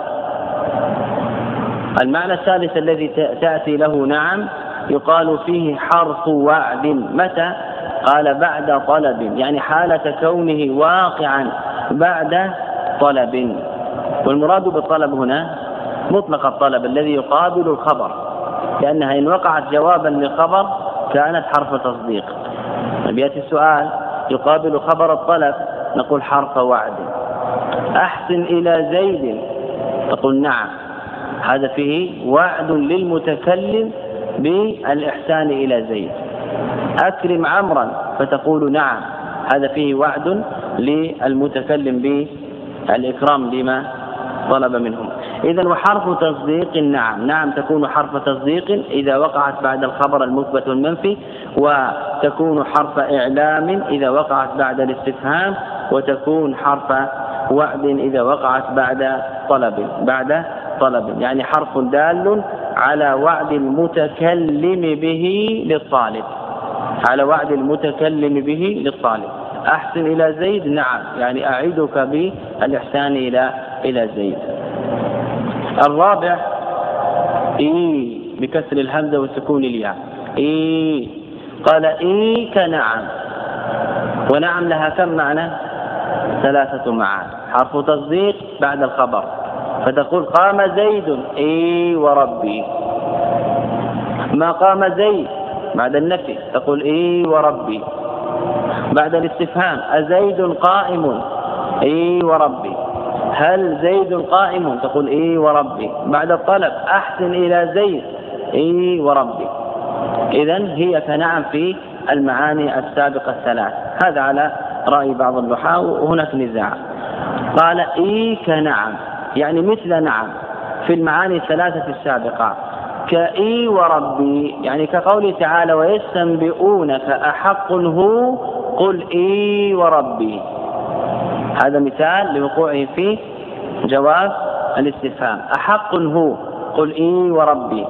المعنى الثالث الذي تأتي له نعم يقال فيه حرف وعد. متى؟ قال بعد طلب، يعني حالة كونه واقعا بعد طلب. والمراد بالطلب هنا مطلق الطلب الذي يقابل الخبر، لأنها إن وقعت جوابا للخبر كانت حرف تصديق. بيأتي السؤال يقابل خبر الطلب نقول حرف وعد. أحسن إلى زيد تقول نعم، هذا فيه وعد للمتكلم بالإحسان إلى زيد. أكرم عمرا فتقول نعم، هذا فيه وعد للمتكلم بالإكرام لما طلب منهم. إذن وحرف تصديق نعم، نعم تكون حرف تصديق إذا وقعت بعد الخبر المثبت والمنفي، وتكون حرف إعلام إذا وقعت بعد الاستفهام، وتكون حرف وعد إذا وقعت بعد طلب بعد طلب يعني حرف دال على وعد المتكلم به للطالب، على وعد المتكلم به للطالب. أحسن إلى زيد نعم، يعني أعدك بالإحسان إلى إلى زيد. الرابع إي بكسر الهمزة وسكون الياء. إي قال إي كنعم، ونعم لها كم معنى؟ ثلاثة معاني. حرف تصديق بعد الخبر فتقول قام زيد إي وربي. ما قام زيد بعد النفي تقول إي وربي. بعد الاستفهام أزيد قائم إي وربي. هل زيد قائم تقول إي وربي. بعد الطلب أحسن إلى زيد إي وربي. إذن هي كنعم في المعاني السابقة الثلاث. هذا على رأي بعض النحاة وهناك نزاع. قال إي كنعم يعني مثل نعم في المعاني الثلاثة السابقة. كإي وربي يعني كقوله تعالى ويستنبئونك أحق هو قل إي وربي. هذا مثال لوقوعه في جواب الاستفهام. أحق هو قل إي وربي.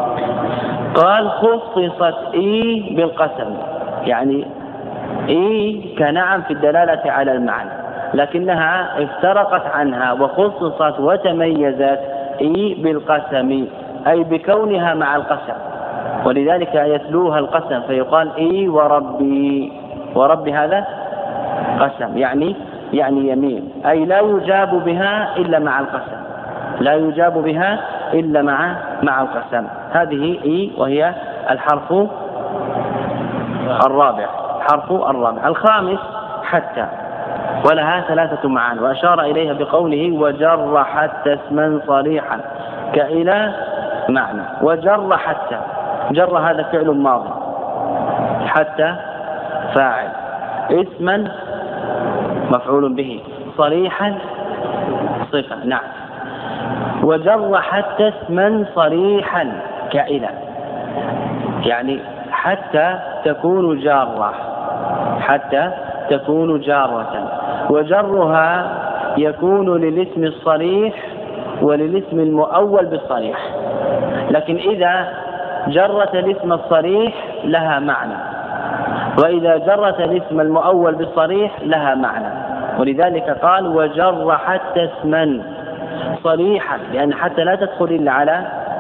قال خصصت إي بالقسم، يعني إي كنعم في الدلالة على المعنى، لكنها افترقت عنها وخصصت وتميزت إي بالقسم، أي بكونها مع القسم، ولذلك يتلوها القسم فيقال إي وربي. وربي هذا قسم يعني يعني يمين، أي لا يجاب بها إلا مع القسم، لا يجاب بها إلا مع مع القسم. هذه إي وهي الحرف الرابع. حرف الرابع. الخامس حتى، ولها ثلاثة معاني، وأشار إليها بقوله وجر حتى اسما صريحا كإلى معنى. وجر حتى، جر هذا فعل ماضي، حتى فاعل، اسما مفعول به، صريحا صفة. نعم. وجر حتى اسما صريحا كإلى، يعني حتى تكون جارة، حتى تكون جارة. وجرها يكون للاسم الصريح وللاسم المؤول بالصريح، لكن إذا جرت الاسم الصريح لها معنى، وإذا جرت الاسم المؤول بالصريح لها معنى. ولذلك قال وجر حتى اسما صريحا، لأن حتى لا تدخل إلا على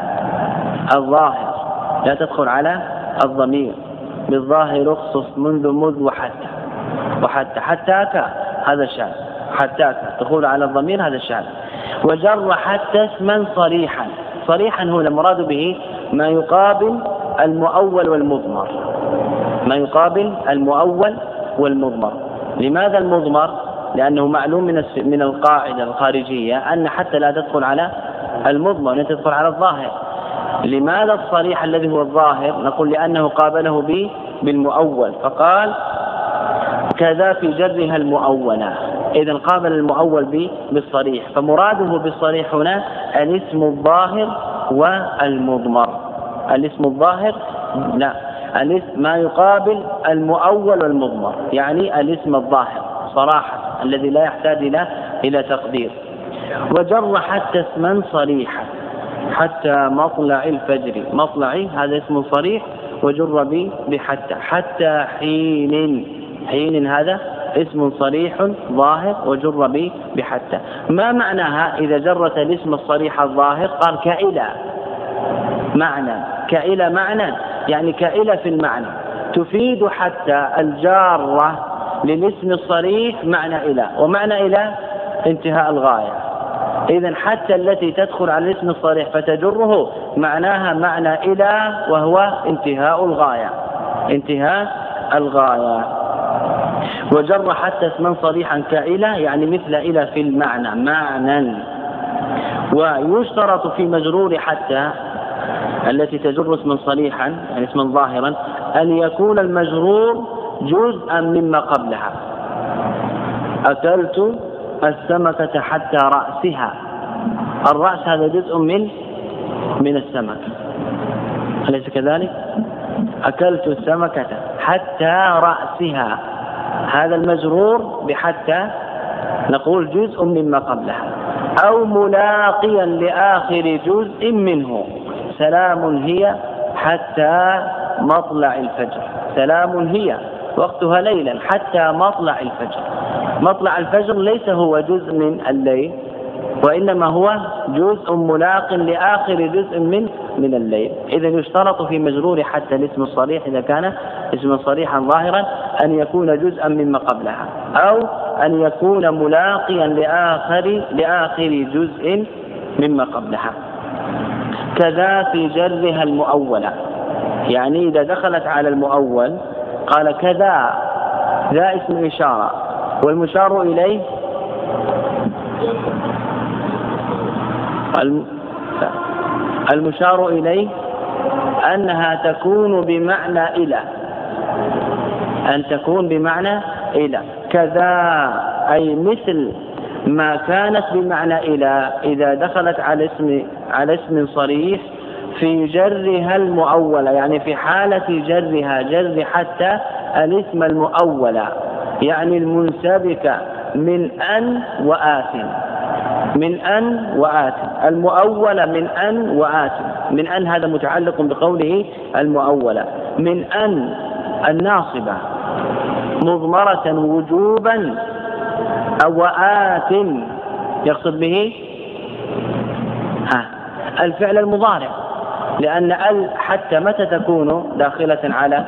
الظاهر، لا تدخل على الضمير. بالظاهر اخصص منذ مذ وحتى، وحتى حتاك هذا شاذ، حتاك تدخل على الضمير هذا شاذ. وجر حتى اسما صريحا، صريحا هو المراد به ما يقابل المؤول والمضمر، ما يقابل المؤول والمضمر. لماذا المضمر؟ لأنه معلوم من من القاعدة الخارجية أن حتى لا تدخل على المضمر، أن تدخل على الظاهر. لماذا الصريح الذي هو الظاهر؟ نقول لأنه قابله به بالمؤول، فقال كذا في جرها المؤولة، إذن قابل المؤول به بالصريح، فمراده بالصريح هنا الاسم الظاهر والمضمر. الاسم الظاهر لا الاسم ما يقابل المؤول والمضمر، يعني الاسم الظاهر صراحة الذي لا يحتاج إلى إلى تقدير. وجر حتى اسما صريحا، حتى مطلع الفجر، مطلعي هذا اسم صريح وجر بحتى. حتى حين، حين هذا اسم صريح ظاهر وجر بحتى. ما معناها إذا جرت الاسم الصريح الظاهر؟ قال كإلى معنى، كإلى معنى يعني كإلى في المعنى، تفيد حتى الجارة للاسم الصريح معنى إلى، ومعنى إلى انتهاء الغاية. إذن حتى التي تدخل على الاسم الصريح فتجره معناها معنى إلى، وهو انتهاء الغاية، انتهاء الغاية. وجر حتى اسما صريحا كإلى يعني مثل إلى في المعنى معنى. ويشترط في مجرور حتى التي تجر اسما صريحا يعني اسما ظاهرا أن يكون المجرور جزءا مما قبلها. أكلت السمكة حتى رأسها، الرأس هذا جزء من من السمك، أليس كذلك؟ أكلت السمكة حتى رأسها، هذا المجرور بحتى نقول جزء مما قبلها. أو ملاقيا لآخر جزء منه، سلام هي حتى مطلع الفجر، سلام هي وقتها ليلا حتى مطلع الفجر. مطلع الفجر ليس هو جزء من الليل، وإنما هو جزء ملاق لآخر جزء من من الليل. إذا يشترط في مجرور حتى الاسم الصريح إذا كان اسما صريحا ظاهرا أن يكون جزءا مما قبلها، أو أن يكون ملاقيا لآخر لآخر جزء مما قبلها. كذا في جرها المؤولة، يعني إذا دخلت على المؤول قال كذا، ذا اسم إشارة، والمشار إليه المشار إليه أنها تكون بمعنى إلى، أن تكون بمعنى إلى. كذا أي مثل ما كانت بمعنى إلى إذا دخلت على اسم على اسم صريح في جرها المؤولة، يعني في حالة جرها جر حتى الاسم المؤولة، يعني المنسبك من أن وآت، من أن وآت، المؤولة من أن وآت. من أن هذا متعلق بقوله المؤولة، من أن الناصبة مضمرة وجوبا أو آت يقصد به ها الفعل المضارع، لأن ال حتى متى تكون داخلة على،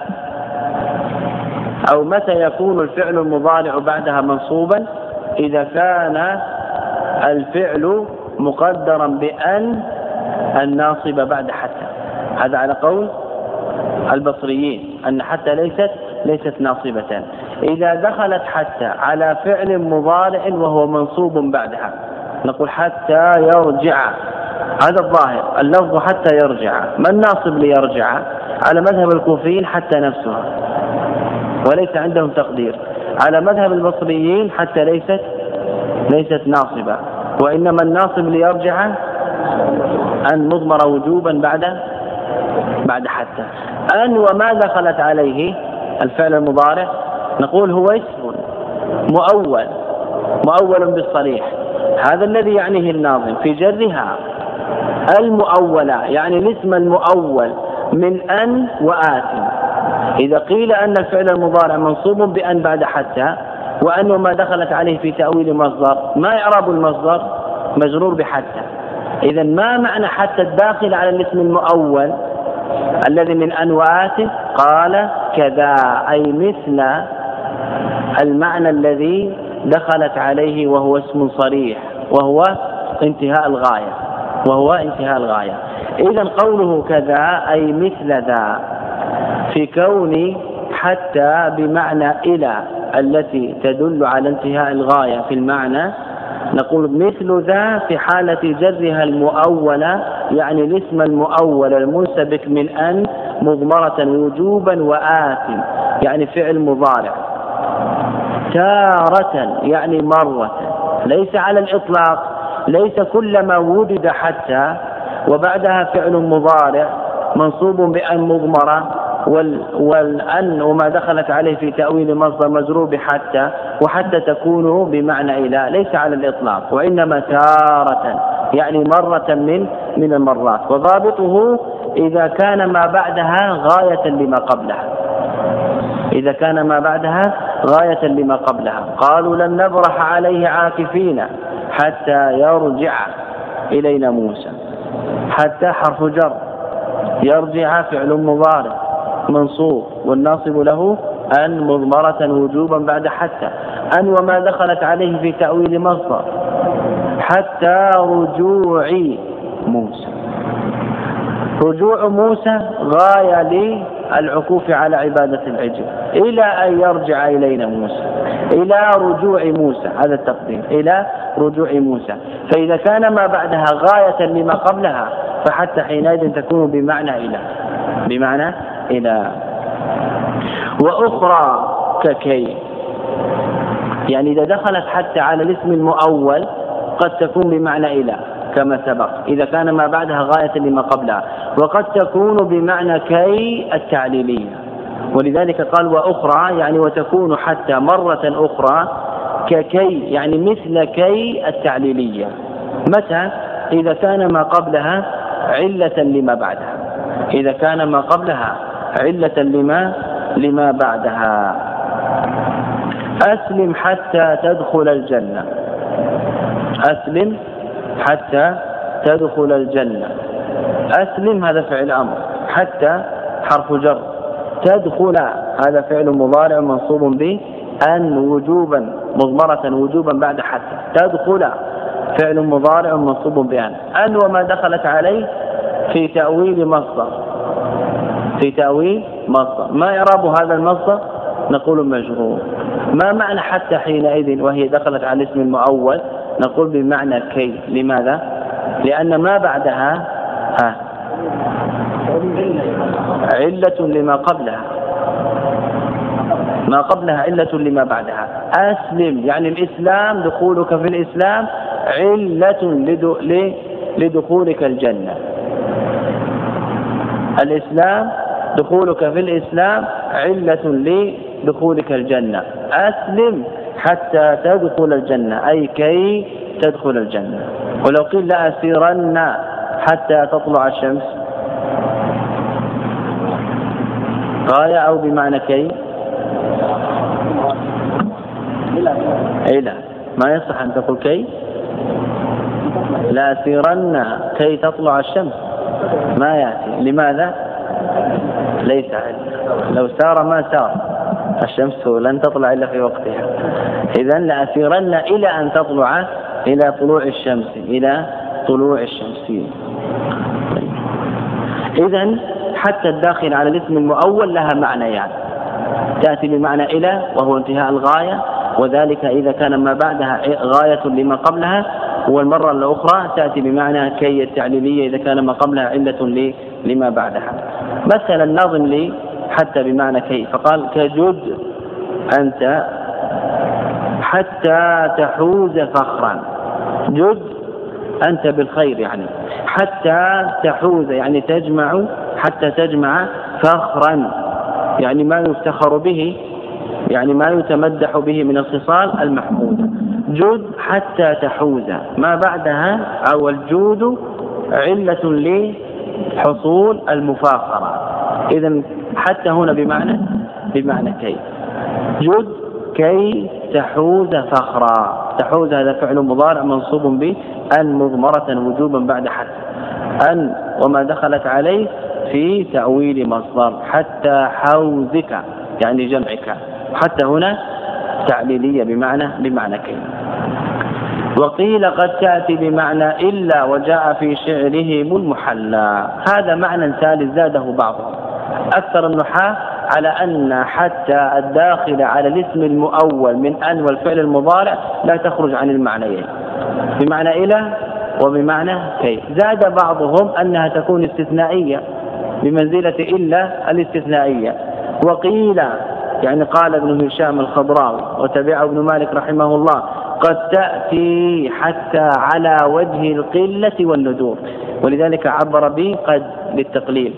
أو متى يكون الفعل المضارع بعدها منصوبا؟ إذا كان الفعل مقدرا بأن الناصب بعد حتى. هذا على قول البصريين أن حتى ليست ليست ناصبة. إذا دخلت حتى على فعل مضارع وهو منصوب بعدها نقول حتى يرجع، هذا الظاهر اللفظ حتى يرجع. ما الناصب ليرجع؟ على مذهب الكوفيين حتى نفسها، وليس عندهم تقدير. على مذهب البصريين حتى ليست ليست ناصبة، وإنما الناصب ليرجع أن مضمر وجوبا بعد بعد حتى. أن وما دخلت عليه الفعل المضارع نقول هو اسم مؤول، مؤول بالصريح، هذا الذي يعنيه الناظم في جرها المؤولة، يعني الاسم المؤول من أن وآت. إذا قيل أن الفعل المضارع منصوب بأن بعد حتى، وأن وما دخلت عليه في تأويل مصدر، ما إعراب المصدر؟ مجرور بحتى. إذا ما معنى حتى الداخل على الاسم المؤول الذي من أن وآت؟ قال كذا أي مثل المعنى الذي دخلت عليه وهو اسم صريح، وهو انتهاء الغاية، وهو انتهاء الغاية. إذا قوله كذا أي مثل ذا في كون حتى بمعنى إلى التي تدل على انتهاء الغاية في المعنى، نقول مثل ذا في حالة جرها المؤولة، يعني الاسم المؤول المنسبك من أن مضمرة وجوبا وآت، يعني فعل مضارع. تارة يعني مرة، ليس على الإطلاق، ليس كلما وجد حتى وبعدها فعل مضارع منصوب بأن مضمرة والأن وما دخلت عليه في تأويل مصدر مجرور بحتى، وحتى تكون بمعنى إلى ليس على الإطلاق، وإنما تارة يعني مرة من من المرات. وضابطه إذا كان ما بعدها غاية لما قبلها، إذا كان ما بعدها غاية لما قبلها. قالوا لن نبرح عليه عاكفين حتى يرجع إلينا موسى. حتى حرف جر، يرجع فعل مضارع منصوب والناصب له أن مضمرة وجوبا بعد حتى. أن وما دخلت عليه في تأويل مصدر حتى رجوع موسى. رجوع موسى غاية للعكوف على عبادة العجل إلى أن يرجع إلينا موسى، إلى رجوع موسى، هذا التقدير إلى رجوع موسى. فإذا كان ما بعدها غاية لما قبلها فحتى حينئذ تكون بمعنى إلى، بمعنى إلى. وأخرى ككي، يعني إذا دخلت حتى على الاسم المؤول قد تكون بمعنى إلى كما سبق إذا كان ما بعدها غاية لما قبلها، وقد تكون بمعنى كي التعليلية. ولذلك قال وأخرى يعني وتكون حتى مرة أخرى ككي يعني مثل كي التعليلية. متى؟ إذا كان ما قبلها علة لما بعدها، إذا كان ما قبلها علة لما لما بعدها. أسلم حتى تدخل الجنة، أسلم حتى تدخل الجنة. أسلم هذا فعل أمر، حتى حرف جر، تدخل هذا فعل مضارع منصوب به أن وجوبا مضمرة وجوبا بعد حتى. تدخل فعل مضارع منصوب بأن. أن وما دخلت عليه في تأويل مصدر، في تأويل مصدر. ما إعراب هذا المصدر؟ نقول مجرور. ما معنى حتى حينئذ وهي دخلت على الاسم المؤول؟ نقول بمعنى كي. لماذا؟ لأن ما بعدها ها علة لما قبلها، ما قبلها علة لما بعدها. أسلم يعني الإسلام، دخولك في الإسلام علة لدخولك الجنة. الإسلام دخولك في الإسلام علة لدخولك الجنة. أسلم حتى تدخل الجنة أي كي تدخل الجنة. ولو قيل لأسيرن حتى تطلع الشمس غاية أو بمعنى كي إلى، ما يصح أن تقول كي. لأسيرن كي تطلع الشمس ما يأتي. لماذا؟ ليس علة. لو سار ما سار، الشمس لن تطلع إلا في وقتها. إذن لأسيرن إلى أن تطلع، إلى طلوع الشمس، إلى طلوع الشمس. إذن حتى الداخل على الاسم المؤول لها معنى يعني. تأتي بمعنى إلى وهو انتهاء الغاية، وذلك إذا كان ما بعدها غاية لما قبلها. والمرة الأخرى تأتي بمعنى كي التعليلية إذا كان ما قبلها علة لما بعدها. مثلا الناظم لي حتى بمعنى كي فقال كجد أنت حتى تحوز فخرا. جد أنت بالخير يعني، حتى تحوز يعني تجمع، حتى تجمع فخرا يعني ما يفتخر به، يعني ما يتمدح به من الخصال المحمودة. جد حتى تحوز، ما بعدها أو الجود علة لحصول المفاخرة. إذن حتى هنا بمعنى بمعنى كي. جد كي تحوز فخرا. تحوز هذا فعل مضارع منصوب به أن مضمرة وجوبا بعد حتى. أن وما دخلت عليه في تأويل مصدر حتى حوزك يعني جمعك. حتى هنا تعليلية بمعنى بمعنى كي. وقيل قد تأتي بمعنى إلا وجاء في شعرهم المحلى. هذا معنى ثالث زاده بعضهم. أكثر النحاة على أن حتى الداخل على الاسم المؤول من أن والفعل المضارع لا تخرج عن المعنيين بمعنى إلى وبمعنى كي. زاد بعضهم أنها تكون استثنائية بمنزلة إلا الاستثنائية. وقيل يعني قال ابن هشام الخضراوي وتبعه ابن مالك رحمه الله قد تأتي حتى على وجه القلة والندور، ولذلك عبر به قد للتقليل.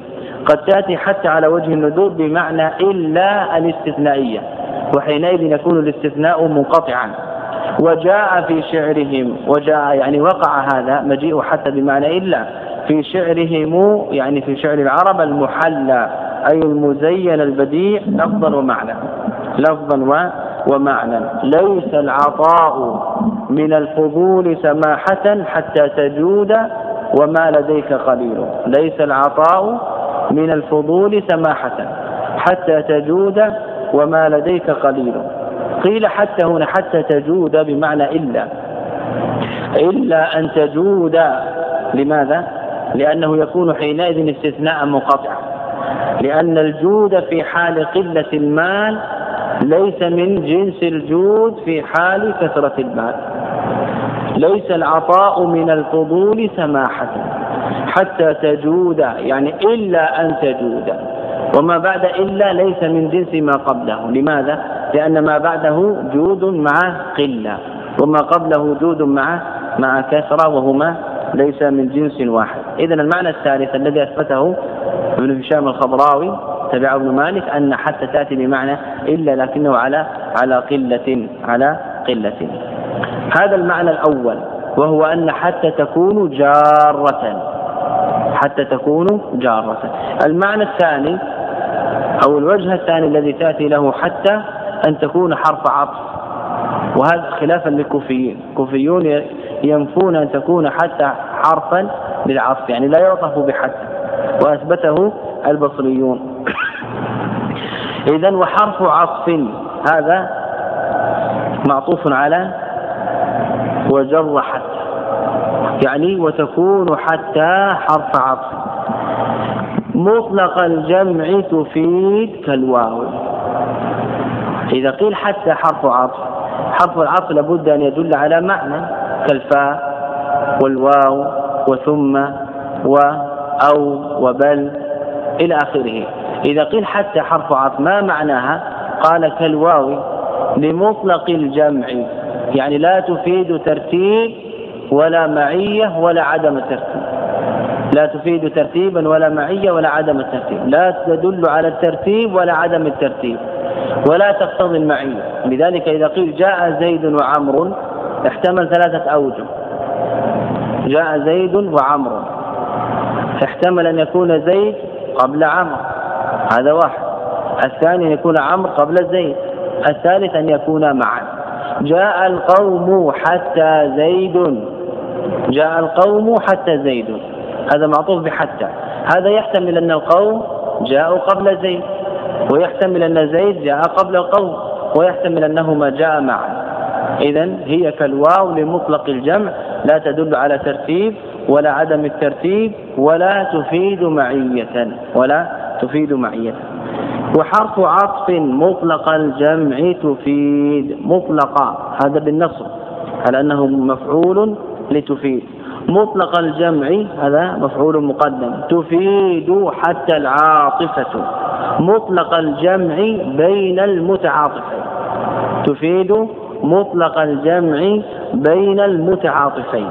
قد تأتي حتى على وجه الندور بمعنى إلا الاستثنائية، وحينئذ يكون الاستثناء منقطعا. وجاء في شعرهم، وجاء يعني وقع هذا مجيء حتى بمعنى إلا في شعرهم، يعني في شعر العرب المحلى أي المزين البديع لفظا ومعنى، لفظا ومعنى. ليس العطاء من الفضول سماحة حتى تجود وما لديك قليل. ليس العطاء من الفضول سماحة حتى تجود وما لديك قليل. قيل حتى هنا حتى تجود بمعنى إلا، إلا أن تجود. لماذا؟ لأنه يكون حينئذ استثناء منقطعا، لأن الجود في حال قلة المال ليس من جنس الجود في حال كثرة المال. ليس العطاء من الفضول سماحة حتى تجود، يعني إلا أن تجود، وما بعد إلا ليس من جنس ما قبله. لماذا؟ لأن ما بعده جود مع قلة، وما قبله جود مع مع كثرة، وهما ليس من جنس واحد. إذن المعنى الثالث الذي أثبته ابن هشام الخضراوي تبع ابن مالك أن حتى تأتي بمعنى إلا لكنه على على قلة على قلة. هذا المعنى الأول، وهو أن حتى تكون جارة، حتى تكون جارة. المعنى الثاني أو الوجه الثاني الذي تأتي له حتى أن تكون حرف عطف، وهذا خلافا للكوفيين. الكوفيون ينفون أن تكون حتى حرفا للعطف، يعني لا يعطف بحتى، وأثبته البصريون. إذن وحرف عطف هذا معطوف على وجر حتى، يعني وتكون حتى حرف عطف. مطلق الجمع تفيد كالواو. إذا قيل حتى حرف عطف، حرف العطف لابد أن يدل على معنى كالفاء والواو وثم وأو وبل إلى آخره. إذا قيل حتى حرف عطف ما معناها؟ قال كالواو لمطلق الجمع، يعني لا تفيد ترتيب ولا معية ولا عدم الترتيب، لا تفيد ترتيبا ولا معية ولا عدم الترتيب، لا تدل على الترتيب ولا عدم الترتيب، ولا تقتضي المعية. لذلك إذا قيل جاء زيد وعمر احتمل ثلاثة أوجه. جاء زيد وعمر، احتمل أن يكون زيد قبل عمر، هذا واحد. الثاني أن يكون عمرو قبل زيد. الثالث أن يكون معا. جاء القوم حتى زيد، جاء القوم حتى زيد، هذا معطوف بحتى. هذا يحتمل أن القوم جاءوا قبل زيد، ويحتمل أن زيد جاء قبل القوم، ويحتمل أنهما جاء معا. إذن هي كالواو لمطلق الجمع، لا تدل على ترتيب ولا عدم الترتيب، ولا تفيد معية ولا تفيد معية. وحرف عطف مطلق الجمع تفيد، مطلقا هذا بالنصب على أنه مفعول لتفيد. مطلق الجمع هذا مفعول مقدم، تفيد حتى العاطفة. مطلق الجمع بين المتعاطفين، تفيد مطلق الجمع بين المتعاطفين.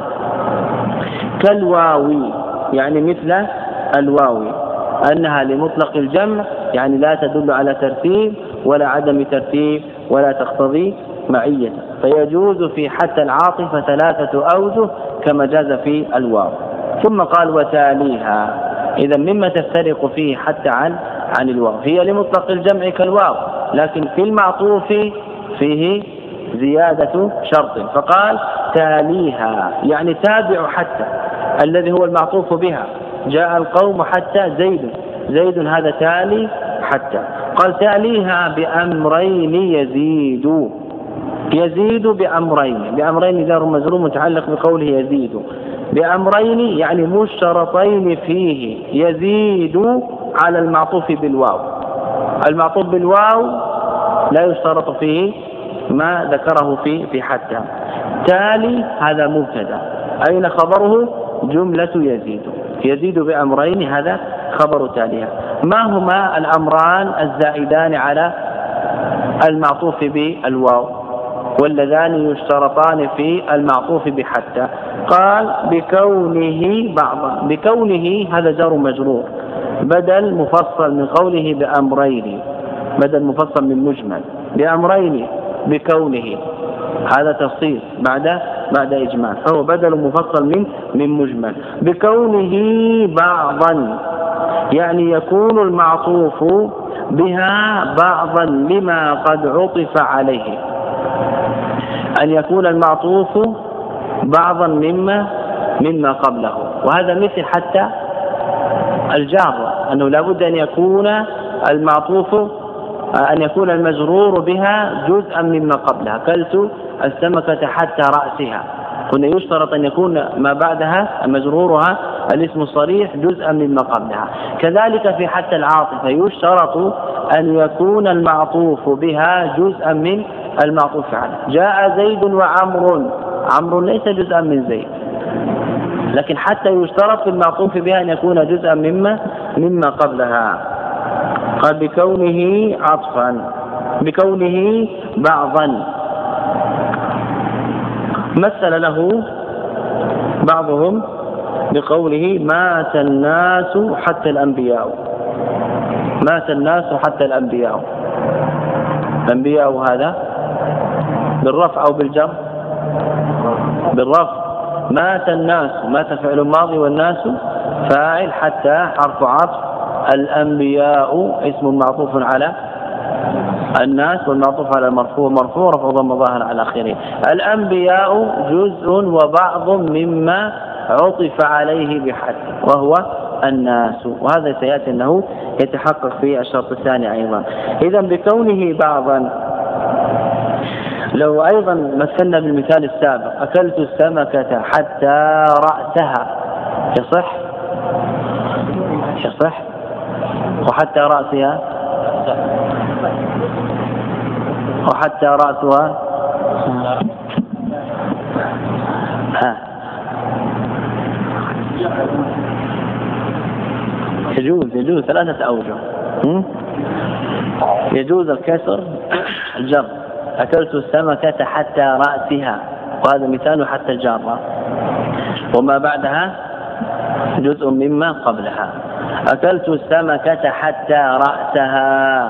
كالواو يعني مثل الواو، أنها لمطلق الجمع يعني لا تدل على ترتيب ولا عدم ترتيب ولا تقتضي معية، فيجوز في حتى العاطفة ثلاثة أوجه كما جاز في الواو. ثم قال وتاليها، إذا مما تفترق فيه حتى عن عن الواو، هي لمطلق الجمع كالواو، لكن في المعطوف فيه زيادة شرط، فقال تاليها يعني تابع حتى الذي هو المعطوف بها. جاء القوم حتى زيد، زيد هذا تالي حتى. قال تاليها بأمرين يزيد، يزيد بأمرين، بأمرين جار مجرور متعلق بقوله يزيد. بأمرين يعني مشترطين فيه، يزيد على المعطوف بالواو. المعطوف بالواو لا يشترط فيه ما ذكره في في حتى. تالي هذا مبتدا، أين خبره؟ جملة يزيد، يزيد بأمرين هذا خبر تاليها. ما هما الأمران الزائدان على المعطوف بالواو واللذان يشترطان في المعطوف بحتى؟ قال بكونه بعضا، بكونه هذا جار مجرور، بدل مفصل من قوله بأمرين، بدل مفصل من مجمل بأمرين بكونه، هذا تفصيل بعد بعد إجمال، فهو بدل مفصل من من مجمل بكونه بعضا، يعني يكون المعطوف بها بعضا لما قد عطف عليه، أن يكون المعطوف بعضا مما مما قبله. وهذا مثل حتى الجار، أنه لا بد أن يكون المعطوف أن يكون المجرور بها جزءا مما قبلها. أكلت السمكة حتى رأسها، كنا يشترط أن يكون ما بعدها مجرورها الاسم الصريح جزءا مما قبلها. كذلك في حتى العاطفة يشترط أن يكون المعطوف بها جزءا من المعطوف عليه. جاء زيد وعمر، عمر ليس جزءا من زيد، لكن حتى يشترط في المعطوف بها أن يكون جزءا مما مما قبلها. قال بكونه عطفا، بكونه بعضا. مثل له بعضهم بقوله مات الناس حتى الأنبياء، مات الناس حتى الأنبياء. الأنبياء هذا بالرفع أو بالجر؟ بالرفع. مات الناس، مات فعل ماضي والناس فاعل، حتى حرف عطف، الأنبياء اسم معطوف على الناس والمعطوف على المرفوع، مرفوع رفع ضم ظاهر على آخره. الأنبياء جزء وبعض مما عطف عليه بحث وهو الناس، وهذا سيأتي أنه يتحقق في الشرط الثاني أيضا. إذا بكونه بعضا. لو أيضا مثلنا بالمثال السابق أكلت السمكة حتى رأسها، يصح يصح وحتى رأسها وحتى رأسها ها يجوز يجوز ثلاثة أوجه. يجوز الكسر الجر، أكلت السمكة حتى رأسها، وهذا مثال حتى الجارة، وما بعدها جزء مما قبلها. أكلت السمكة حتى رأسها،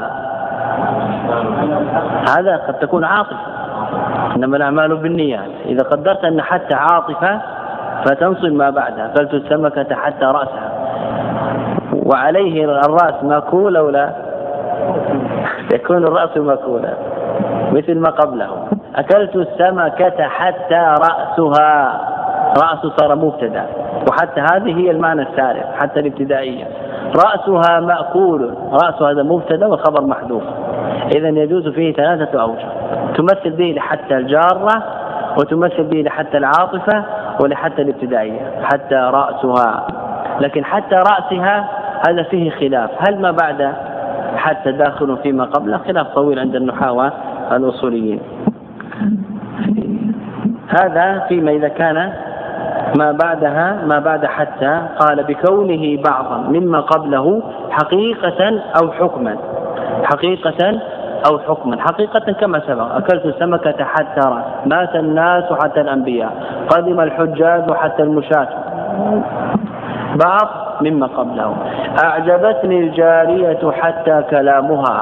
هذا قد تكون عاطفة، إنما الأعمال بالنيات. إذا قدرت أن حتى عاطفة فتنصب ما بعدها، أكلت السمكة حتى رأسها، وعليه الرأس مأكول أو لا؟ يكون الرأس مأكولا مثل ما قبله. أكلت السمكة حتى رأسها، رأس صار مبتدأ، وحتى هذه هي المعنى السارق، حتى الابتدائية. رأسها مأكول، رأس هذا مبتدأ والخبر محذوف. إذن يجوز فيه ثلاثة أوجه، تمثل به لحتى الجارة، وتمثل به لحتى العاطفة، ولحتى الابتدائية، حتى رأسها. لكن حتى رأسها هذا فيه خلاف، هل ما بعد حتى داخل فيما قبله؟ خلاف طويل عند النحاة والأصوليين. هذا فيما إذا كان ما بعدها ما بعد حتى. قال بكونه بعضا مما قبله حقيقة أو حكما، حقيقة أو حكما. حقيقة كما سبق، أكلت السمكة حتى رأس، مات الناس حتى الأنبياء، قدم الحجاج حتى المشاة، بعض مما قبله. أعجبتني الجارية حتى كلامها،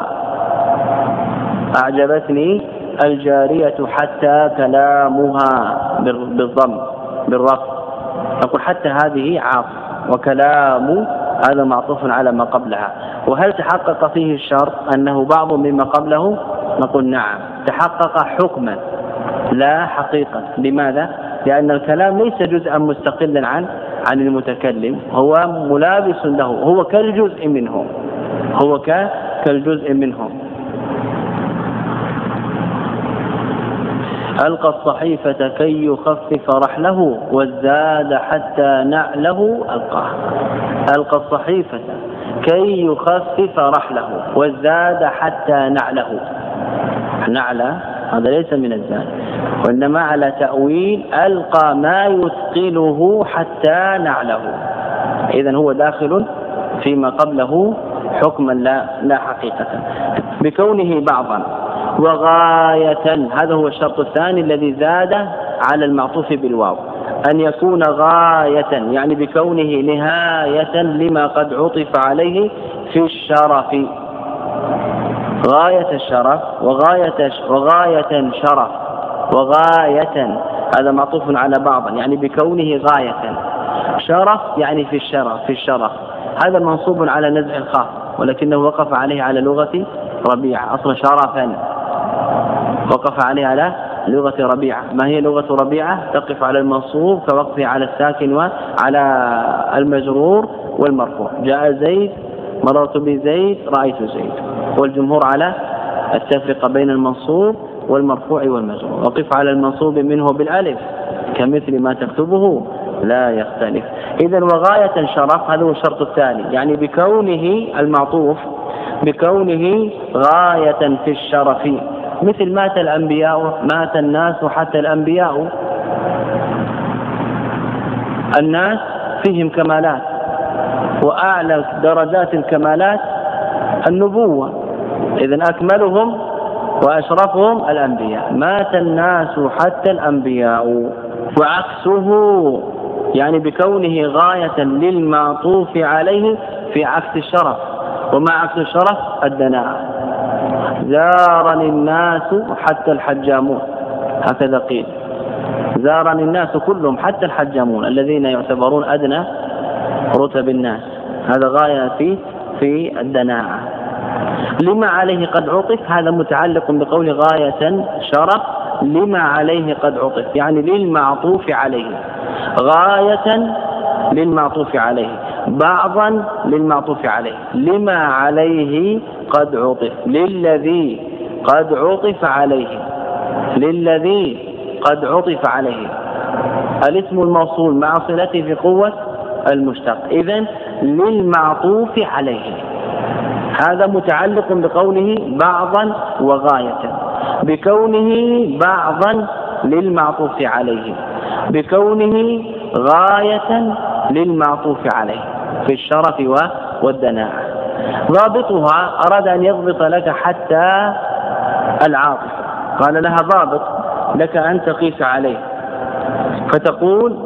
أعجبتني الجارية حتى كلامها بالضم بالرفع، نقول حتى هذه عاطف، وكلام هذا معطوف على ما قبلها. وهل تحقق فيه الشرط أنه بعض مما قبله؟ نقول نعم، تحقق حكما لا حقيقة. لماذا؟ لأن الكلام ليس جزءا مستقلا عن عن المتكلم، هو ملابس له، هو كالجزء منه، هو كالجزء منه. ألقى الصحيفة كي يخفف رحله، والزاد حتى نعله ألقاه. ألقى الصحيفة كي يخفف رحله، والزاد حتى نعله. نعله هذا ليس من الزاد، وإنما على تأويل ألقى ما يثقله حتى نعله. إذن هو داخل فيما قبله حكما لا لا حقيقة. بكونه بعضا وغاية، هذا هو الشرط الثاني الذي زاد على المعطوف بالواو. أن يكون غاية يعني بكونه نهاية لما قد عطف عليه في الشرف، غاية الشرف وغاية وغاية شرف وغاية، هذا معطوف على بعض يعني بكونه غاية. شرف يعني في الشرف في الشرف هذا منصوب على نزع الخاف، ولكنه وقف عليه على لغة ربيعة، أصل شرفا وقف عليه على لغة ربيعة. ما هي لغة ربيعة؟ تقف على المنصوب كوقفه على الساكن وعلى المجرور والمرفوع. جاء زيد، مررت بزيد، رأيت زيد. والجمهور على التفرقة بين المنصوب والمرفوع والمجرور. وقف على المنصوب منه بالألف كمثل ما تكتبه لا يختلف. إذن وغاية شرف هذا هو الشرط الثاني، يعني بكونه المعطوف بكونه غاية في الشرف، مثل مات الأنبياء، مات الناس حتى الأنبياء. الناس فيهم كمالات، وأعلى درجات الكمالات النبوة، إذن أكملهم وأشرفهم الأنبياء. مات الناس حتى الأنبياء. وعكسه يعني بكونه غاية للمعطوف عليه في عكس الشرف. وما عكس الشرف؟ الدناءة. زارني الناس حتى الحجامون، هكذا قيل. زارني الناس كلهم حتى الحجامون الذين يعتبرون أدنى رتب الناس، هذا غاية في في الدناءة. لما عليه قد عطف هذا متعلق بقول غاية شرف لما عليه قد عطف، يعني للمعطوف عليه، غاية للمعطوف عليه، بعضا للمعطوف عليه. لما عليه قد عطف، للذي قد عطف عليه، للذي قد عطف عليه. الاسم الموصول مع صلته في قوة المشتق، إذن للمعطوف عليه، هذا متعلق بقوله بعضا وغاية، بكونه بعضا للمعطوف عليه، بكونه غاية للمعطوف عليه في الشرف والدناءة. ضابطها أراد أن يضبط لك حتى العاطفة، قال لها ضابط لك أن تقيس عليه، فتقول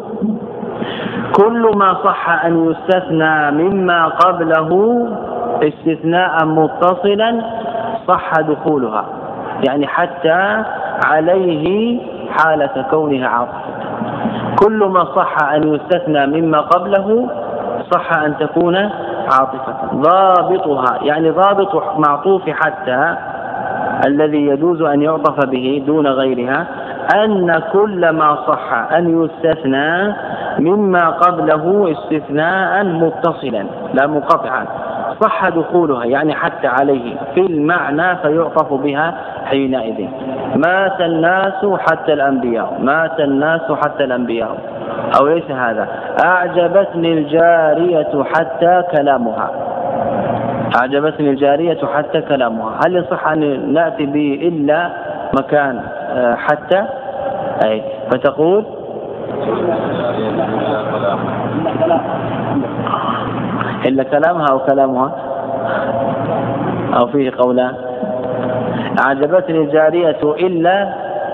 كل ما صح أن يستثنى مما قبله استثناء متصلا صح دخولها، يعني حتى عليه حالة كونها عاطفة. كل ما صح أن يستثنى مما قبله صح أن تكون عاطفة. ضابطها يعني ضابط معطوف حتى الذي يجوز أن يعطف به دون غيرها أن كل ما صح أن يستثنى مما قبله استثناء متصلا لا منقطعا صح دخولها، يعني حتى عليه في المعنى فيعطف بها حينئذ. مات الناس حتى الأنبياء، مات الناس حتى الأنبياء. أو ليس هذا؟ أعجبتني الجارية حتى كلامها، أعجبتني الجارية حتى كلامها. هل يصح أن نأتي به إلا مكان حتى؟ أي فتقول إلا كلامها أو كلامها، أو فيه قولان. أعجبتني الجارية إلا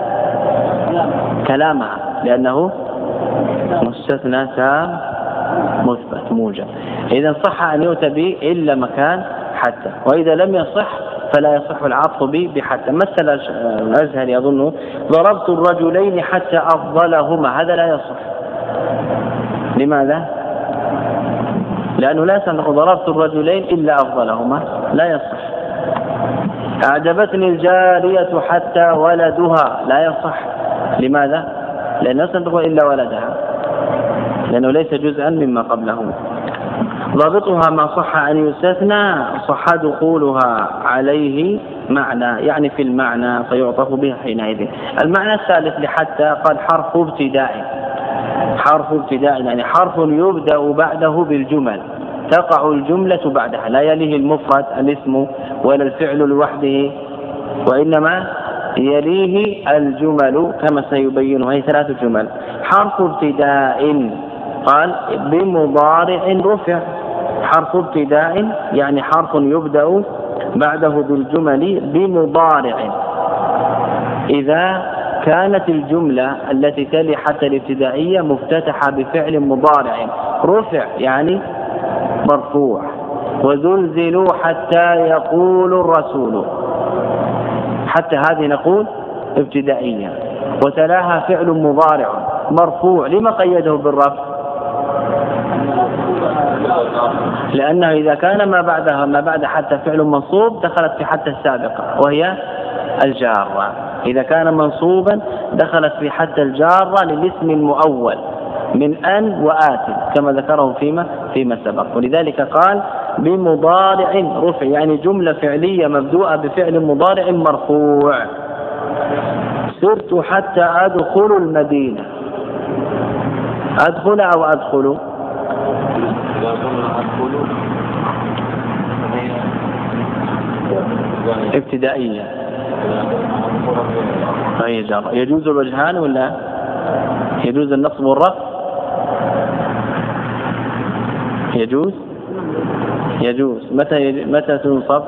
كلامها لأنه مستثنى تام مثبت موجب. إذا صح أن يؤتى به إلا مكان حتى، وإذا لم يصح فلا يصح العطف به بحتى. مثل الأزهر يظن ضربت الرجلين حتى أفضلهما، هذا لا يصح. لماذا؟ لأنه لا يصح ضربت الرجلين إلا أفضلهما، لا يصح. أعجبتني الجارية حتى ولدها، لا يصح. لماذا؟ لأنه لا يصح إلا ولدها، لأنه ليس جزءا مما قبله. ضابطها ما صح أن يستثنى صح دخولها عليه معنى، يعني في المعنى فيعطف به حينئذ. المعنى الثالث لحتى قال حرف ابتداء، حرف ابتداء يعني حرف يبدأ بعده بالجمل، تقع الجملة بعدها، لا يليه المفرد الاسم ولا الفعل لوحده، وإنما يليه الجمل كما سيبين، هي ثلاث جمل. حرف ابتداء قال بمضارع رفع، حرف ابتداء يعني حرف يبدأ بعده بالجمل بمضارع إذا كانت الجملة التي تلي حتى الابتدائية مفتتحة بفعل مضارع رفع يعني مرفوع، وزلزلوا حتى يقول الرسول، حتى هذه نقول ابتدائية، وتلاها فعل مضارع مرفوع. لما قيده بالرفع؟ لأنه إذا كان ما بعدها ما بعد حتى فعل منصوب دخلت في حتى السابقة وهي الجارة. إذا كان منصوبا دخلت في حتى الجارة للاسم المؤول من أن وآت كما ذكره فيما فيما سبق. ولذلك قال بمضارع رفع يعني جملة فعلية مبدوءة بفعل مضارع مرفوع. سرت حتى أدخل المدينة. أدخل أو أدخل ابتدائية يجوز الوجهان ولا يجوز النصب والرفع؟ يجوز يجوز متى متى تنصب؟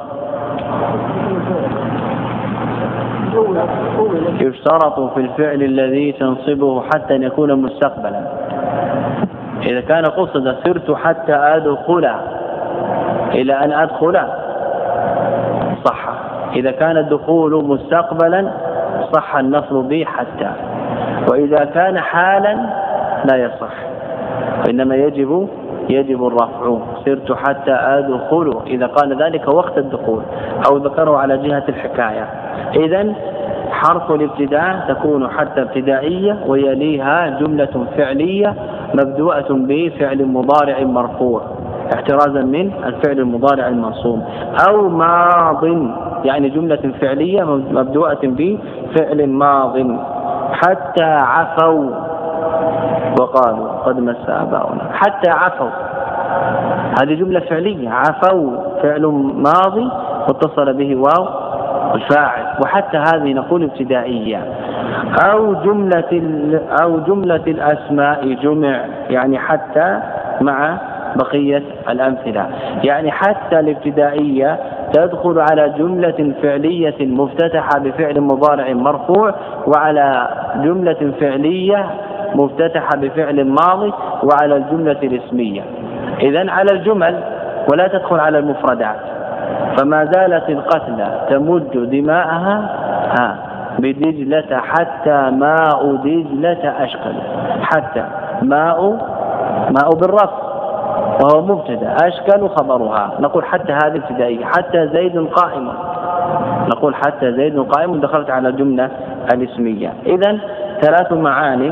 يشترط في الفعل الذي تنصبه حتى أن يكون مستقبلا. إذا كان قصد سرت حتى أدخل إلى أن أدخل صح. إذا كان الدخول مستقبلا صح النصب به حتى، وإذا كان حالا لا يصح، وإنما يجب يجب الرفع. سرت حتى أدخل إذا قال ذلك وقت الدخول أو ذكره على جهة الحكاية. إذن حرف الابتداء تكون حتى ابتدائية ويليها جملة فعلية مبدوءة بفعل مضارع مرفوع احترازا من الفعل المضارع المنصوب، أو ماض يعني جملة فعلية مبدوءة بفعل ماض. حتى عفوا وقالوا قد مس آباؤنا. حتى عفوا هذه جملة فعلية، عفوا فعل ماضي واتصل به واو الفاعل، وحتى هذه نقول ابتدائية. أو جملة أو جملة الأسماء جمع يعني حتى مع بقية الأمثلة، يعني حتى الابتدائية تدخل على جملة فعلية مفتتحة بفعل مضارع مرفوع، وعلى جملة فعلية مفتتحة بفعل ماضي، وعلى الجملة الاسمية. إذن على الجمل ولا تدخل على المفردات. فما زالت القتلى تمد دماءها ها بدجلة حتى ماء دجلة أشكل. حتى ماء ماء بالرفع وهو مبتدا، أشكل خبرها، نقول حتى هذه ابتدائية. حتى زيد قائم، نقول حتى زيد قائم دخلت على الجملة الاسمية. إذن ثلاث معاني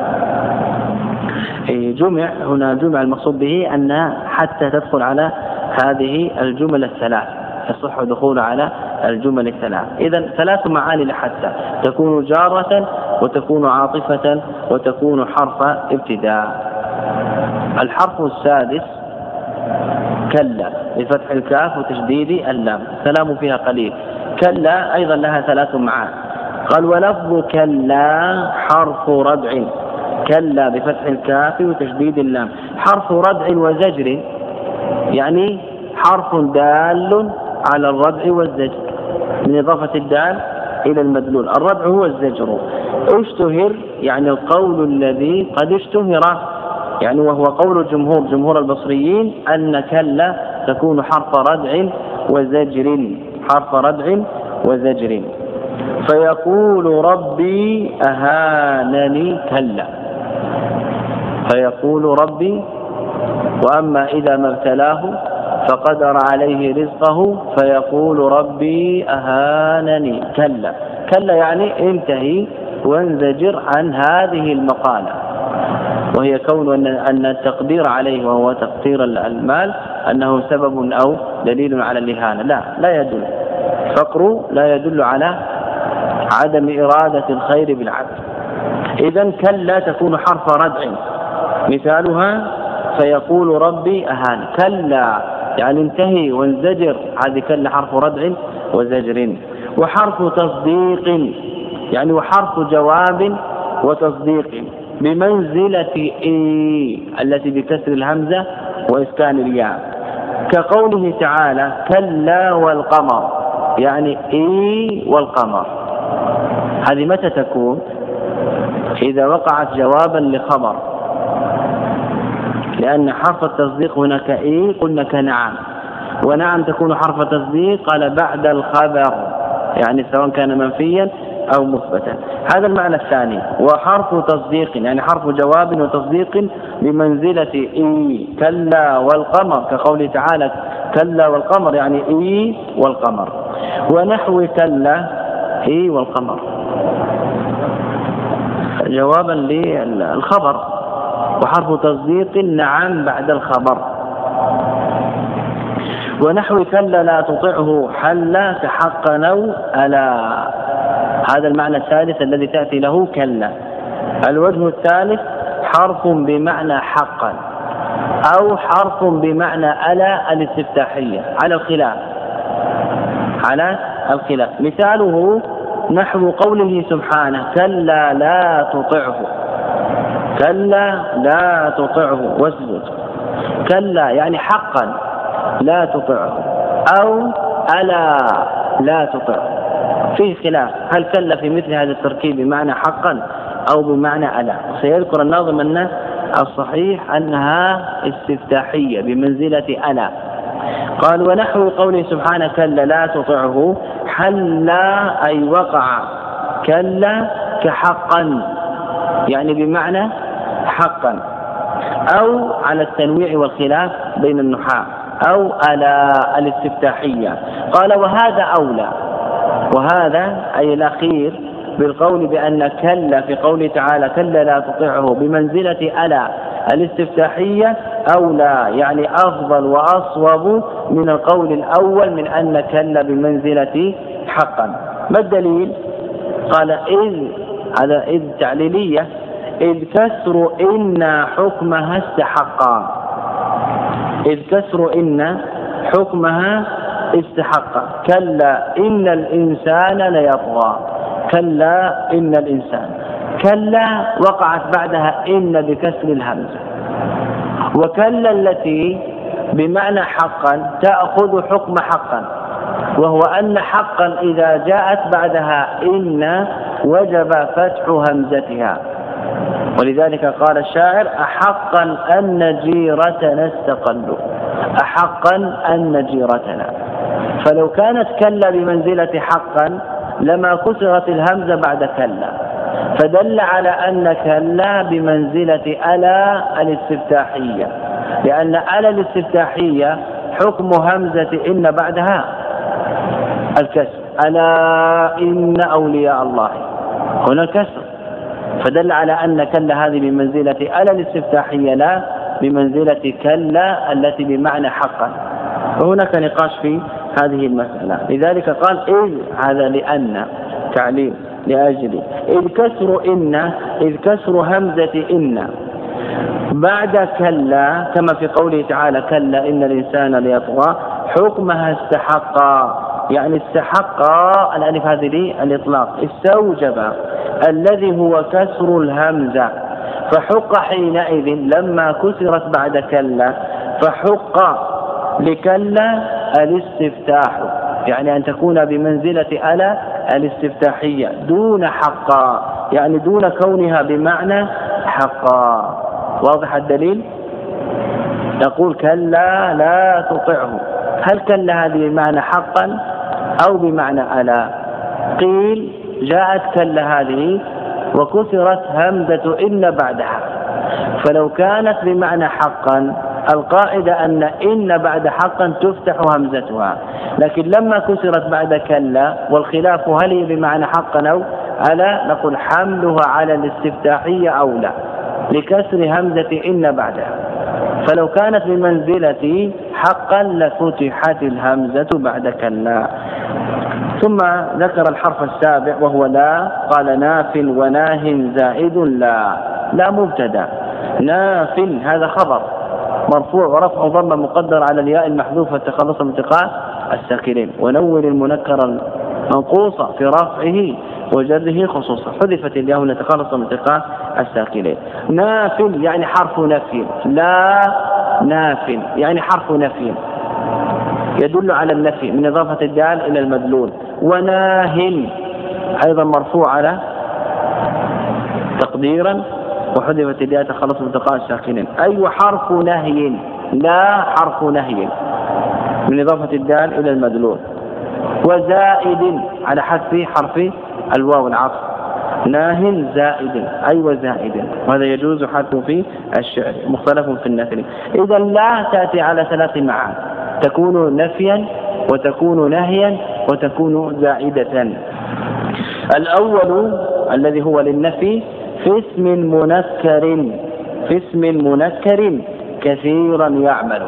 جمع هنا. جمع المقصود به أن حتى تدخل على هذه الجمل الثلاث، يصح دخول على الجمل الثلاث. إذن ثلاث معاني لحتى، تكون جارة وتكون عاطفة وتكون حرف ابتداء. الحرف السادس كلا بفتح الكاف وتشديد اللام، السلام فيها قليل. كلا أيضا لها ثلاث معاني. قال ولفظ كلا حرف ردع. كلا بفتح الكاف وتشديد اللام حرف ردع وزجر، يعني حرف دال على الردع والزجر من إضافة الدال إلى المدلول. الردع هو الزجر. اشتهر يعني القول الذي قد اشتهر، يعني وهو قول الجمهور جمهور البصريين أن كلا تكون حرف ردع وزجر، حرف ردع وزجر. فيقول ربي أهانني كلا، فيقول ربي. وأما إذا ما ابتلاه فقدر عليه رزقه فيقول ربي أهانني كلا. كلا يعني انتهي وانزجر عن هذه المقالة، وهي كون أن التقدير عليه وهو تقدير المال أنه سبب أو دليل على الإهانة، لا لا يدل. فقر لا يدل على عدم إرادة الخير بالعبد. إذن كلا تكون حرف ردع، مثالها فيقول ربي أهان. كلا يعني انتهي وانزجر، هذه كلا حرف ردع وزجر. وحرف تصديق يعني وحرف جواب وتصديق بمنزلة إي التي بكسر الهمزة وإسكان الياء، كقوله تعالى كلا والقمر، يعني إي والقمر. هذه متى تكون؟ إذا وقعت جوابا لخبر، لأن حرف التصديق هناك إيه؟ قلنا كنعم، ونعم تكون حرف تصديق قال بعد الخبر، يعني سواء كان منفيا أو مثبتا. هذا المعنى الثاني. وحرف تصديق يعني حرف جواب وتصديق بمنزلة إي كلا والقمر، كقوله تعالى كلا والقمر، يعني إي والقمر. ونحو كلا إي والقمر جوابا للخبر، وحرف تصديق نعم بعد الخبر. ونحو كلا لا تطعه حل كحق نو ألا، هذا المعنى الثالث الذي تأتي له كلا. الوجه الثالث حرف بمعنى حقا أو حرف بمعنى ألا الاستفتاحية على الخلاف، على الخلاف. مثاله نحو قوله سبحانه كلا لا تطعه، كلا لا تطعه واسجد. كلا يعني حقا لا تطعه، أو ألا لا تطعه. فيه خلاف هل كلا في مثل هذا التركيب بمعنى حقا أو بمعنى ألا. سيذكر الناظم أن الصحيح أنها استفتاحية بمنزلة ألا. قال ونحو قوله سبحانه كلا لا تطعه حلا أي وقع كلا كحقا، يعني بمعنى حقا، أو على التنويع والخلاف بين النحاة، أو ألا الاستفتاحية. قال وهذا أولى، وهذا أي الأخير بالقول بأن كلا في قوله تعالى كلا لا تطعه بمنزلة ألا الاستفتاحية أولى، يعني أفضل وأصوب من القول الأول من أن كلا بمنزلة حقا. ما الدليل؟ قال إذ، هذا إذ تعليلية، إذ كسر إن حكمها استحقا، إذ كسر إن حكمها استحقا. كلا إن الإنسان ليطغى، كلا إن الإنسان، كلا وقعت بعدها إن بكسر الهمزة. وكلا التي بمعنى حقا تأخذ حكم حقا، وهو أن حقا إذا جاءت بعدها إن وجب فتح همزتها. ولذلك قال الشاعر أحقا أن جيرتنا استقلوا، أحقا أن جيرتنا. فلو كانت كلا بمنزلة حقا لما كسرت الهمزة بعد كلا، فدل على أن كلا بمنزلة ألا الاستفتاحية، لأن ألا الاستفتاحية حكم همزة إن بعدها الكسر، ألا إن أولياء الله، هنا الكسر، فدل على أن كلا هذه بمنزلة ألا الاستفتاحية لا بمنزلة كلا التي بمعنى حقا. وهناك نقاش في هذه المسألة. لذلك قال إذ، هذا لأن تعليل لأجل، إذ كسر إن، إذ كسر همزة إن بعد كلا كما في قوله تعالى كلا إن الإنسان ليطغى حكمها استحقا، يعني استحقا الألف هذه لي الإطلاق، استوجب الذي هو كسر الهمزة، فحق حينئذ لما كسرت بعد كلا، فحق لكلا الاستفتاح، يعني أن تكون بمنزلة ألا الاستفتاحية دون حقا، يعني دون كونها بمعنى حقا. واضح الدليل؟ تقول كلا لا تطعه، هل كلا هذه بمعنى حقا أو بمعنى ألا؟ قيل جاءت كلا هذه وكسرت همزة إن بعدها، فلو كانت بمعنى حقا القاعدة أن إن بعد حقا تفتح همزتها، لكن لما كسرت بعد كلا والخلاف هل هي بمعنى حقا أو ألا، نقول حملها على الاستفتاحية أولى لكسر همزة إن بعدها. فلو كانت بمنزلة حقا لفتحت الهمزة بعد كلا. ثم ذكر الحرف السابع وهو لا، قال ناف وناه زائد لا، لا مبتدا، ناف هذا خبر مرفوع ورفع ضم مقدر على الياء المحذوفة تخلص من التقاء الساكنين، ونور المنكر منقوصة في رفعه وجره خصوصا، حذفت الياء لتخلص من التقاء الساكنين. ناف يعني حرف نفي، لا ناف يعني حرف نفي يدل على النفي من إضافة الدال إلى المدلول. وناه أيضا مرفوع على تقديرا وحذفت الياء تخلص من التقاء الساكنين. أي حرف نهي، لا حرف نهي من إضافة الدال إلى المدلول، وزائد على حذف حرف الواو العطف، ناه زائد أي وزائد، وهذا يجوز حذفه في الشعر، مختلف في النثر. إذا لا تأتي على ثلاث معاني، تكون نفيا وتكون نهيا وتكون زائدة. الأول الذي هو للنفي في اسم منكر، في اسم منكر كثيرا يعمل.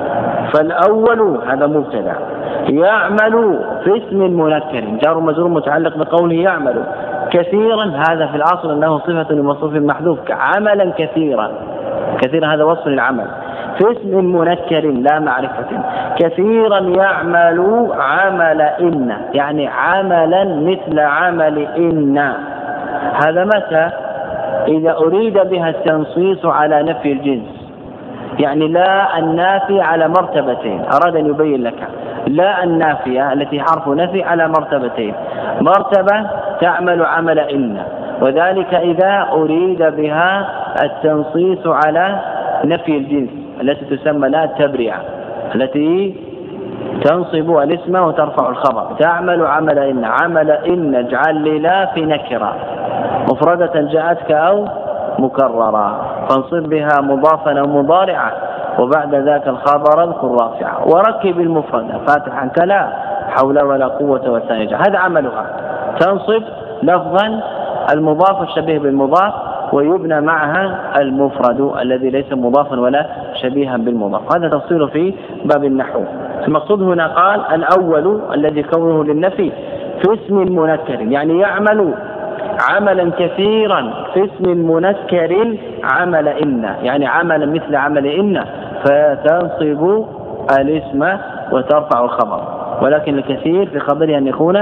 فالأول هذا مبتدأ، يعمل في اسم منكر جار مجرور متعلق بقوله يعمل، كثيرا هذا في الأصل أنه صفة لموصوف محذوف، عملا كثيرا، كثيرا هذا وصف للعمل، في اسم منكر لا معرفة، كثيرا يعمل عمل إن، يعني عملا مثل عمل إن. هذا متى؟ إذا أريد بها التنصيص على نفي الجنس، يعني لا النافي على مرتبتين، أراد أن يبين لك لا النافية التي حرف نفي على مرتبتين، مرتبة تعمل عمل إن، وذلك إذا أريد بها التنصيص على نفي الجنس التي تسمى لا التبرئة، التي تنصب الاسم وترفع الخبر، تعمل عمل إن، عمل إن اجعل لي لا في نكرة مفردة جاءتك أو مكررة، فانصب بها مضافا أو مضارعا، وبعد ذاك الخبر اذكر رافعا، وركب المفردة فاتحا كلا حول ولا قوة وسائجة. هذا عملها، تنصب لفظا المضاف الشبيه بالمضاف، ويبنى معها المفرد الذي ليس مضافا ولا شبيها بالمضاف. هذا تفصيل في باب النحو. المقصود هنا قال الأول الذي كونه للنفي في اسم منكر، يعني يعمل عملا كثيرا في اسم منكر عمل إن، يعني عملا مثل عمل إن، فتنصب الاسم وترفع الخبر، ولكن الكثير في خبره أن يكون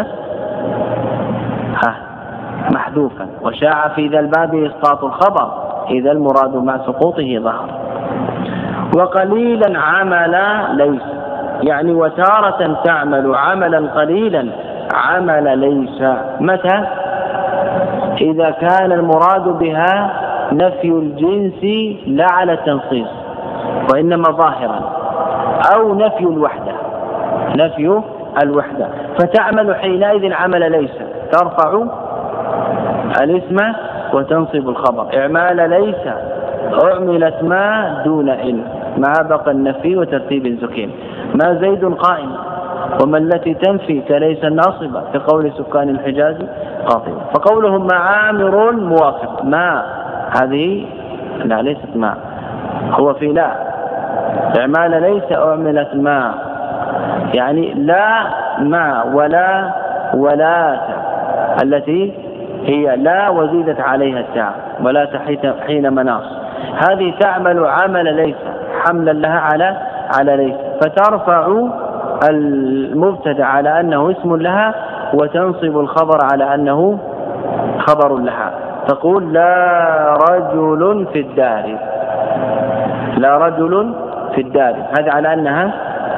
ها محذوفا، وشاع في ذا الباب إسقاط الخبر إذا المراد مع سقوطه ظهر. وقليلا عمل ليس، يعني وتارة تعمل عملا قليلا عمل ليس. متى؟ إذا كان المراد بها نفي الجنس لا على التنصيص وإنما ظاهرا، أو نفي الوحدة، نفي الوحدة، فتعمل حينئذ عمل ليس، ترفع الاسم وتنصب الخبر. إعمال ليس أعملت ما دون إن مع بقى النفي وترتيب زكين، ما زيد قائم، وما التي تنفي كليس الناصبة كقول سكان الحجاز قاطبة. فقولهم معامر موافق، ما هذه لا ليست ما، هو في لا، إعمال ليس أعملت ما، يعني لا ما ولا ولا التي هي لا وزيدت عليها التاء ولا حين مناص، هذه تعمل عمل ليس حملا لها على على ليس، فترفع المبتدأ على أنه اسم لها وتنصب الخبر على أنه خبر لها. تقول لا رجل في الدار، لا رجل في الدار، هذا على أنها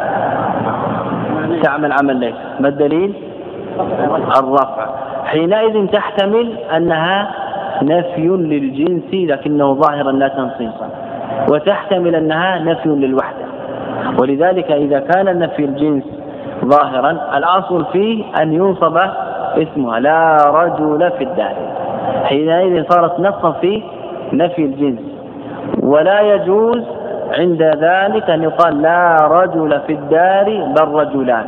تعمل عمل ليس. ما الدليل؟ الرفع. حينئذ تحتمل أنها نفي للجنس لكنه ظاهرا لا تنصيصا، وتحتمل أنها نفي للوحدة. ولذلك إذا كان نفي الجنس ظاهرا الأصل فيه أن ينصب اسمها لا رجل في الدار، حينئذ صارت نصا في نفي الجنس، ولا يجوز عند ذلك أن يقال لا رجل في الدار بل رجلان.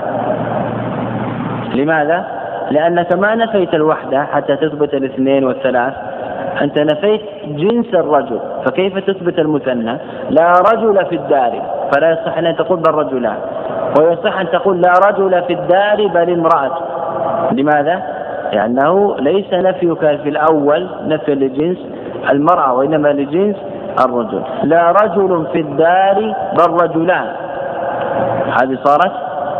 لماذا؟ لأنك ما نفيت الوحدة حتى تثبت الاثنين والثلاث، أنت نفيت جنس الرجل، فكيف تثبت المثنى؟ لا رجل في الدار، فلا يصح أن تقول بل رجلان، ويصح أن تقول لا رجل في الدار بل امرأة. لماذا؟ لأنه ليس نفيك في الأول نفي لجنس المرأة وإنما لجنس الرجل. لا رجل في الدار بل رجلان، هذه صارت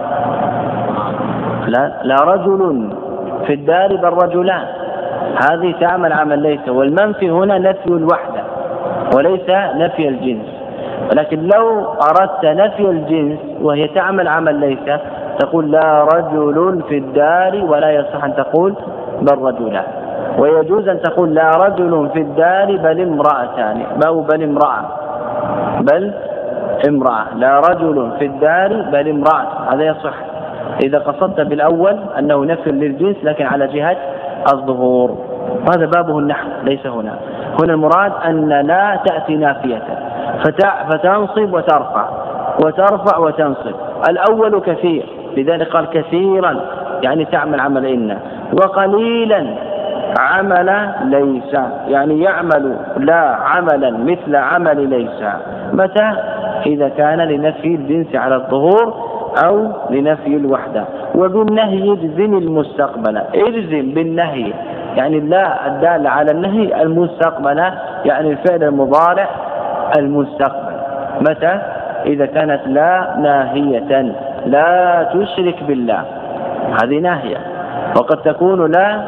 لا, لا رجل في الدار بل رجلان، هذه تعمل عمل ليس. والمنفي هنا نفي الوحدة وليس نفي الجنس. ولكن لو أردت نفي الجنس وهي تعمل عمل ليس تقول لا رجل في الدار، ولا يصح أن تقول بل رجلان. ويجوز أن تقول لا رجل في الدار بل امرأتان، أو بل امرأة، بل امرأة، لا رجل في الدار بل امرأة، هذا يصح إذا قصدت بالأول أنه نفي للجنس لكن على جهة الظهور، وهذا بابه النحو ليس هنا. هنا المراد أن لا تأتي نافية فتنصب وترفع وترفع وتنصب. الأول كثير، لذلك قال كثيرا يعني تعمل عمل إن، وقليلا عمل ليس يعني يعمل لا عملا مثل عمل ليس. متى؟ إذا كان لنفي الجنس على الظهور أو لنفي الوحدة. وبالنهي اجزم المستقبل، اجزم بالنهي يعني لا الدال على النهي المستقبل يعني الفعل المضارع المستقبل. متى؟ إذا كانت لا ناهية، لا تشرك بالله، هذه ناهية. وقد تكون لا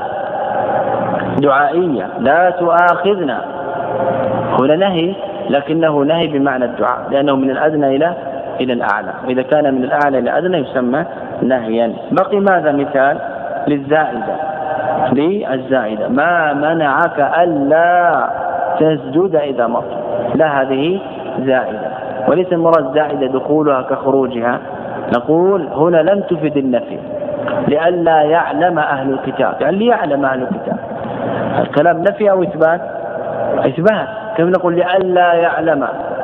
دعائية، لا تؤاخذنا، هنا نهي لكنه نهي بمعنى الدعاء لأنه من الأدنى إلى إلى الأعلى، وإذا كان من الأعلى إلى الأدنى يسمى نهيا. بقي ماذا؟ مثال للزائدة، للزائدة ما منعك ألا تسجد إذا مر، لا هذه زائدة، وليس المراد زائدة دخولها كخروجها. نقول هنا لم تفد النفي لئلا يعلم أهل الكتاب، يعني ليعلم أهل الكتاب. الكلام نفي أو إثبات؟ إثبات. كيف نقول لئلا يعلم؟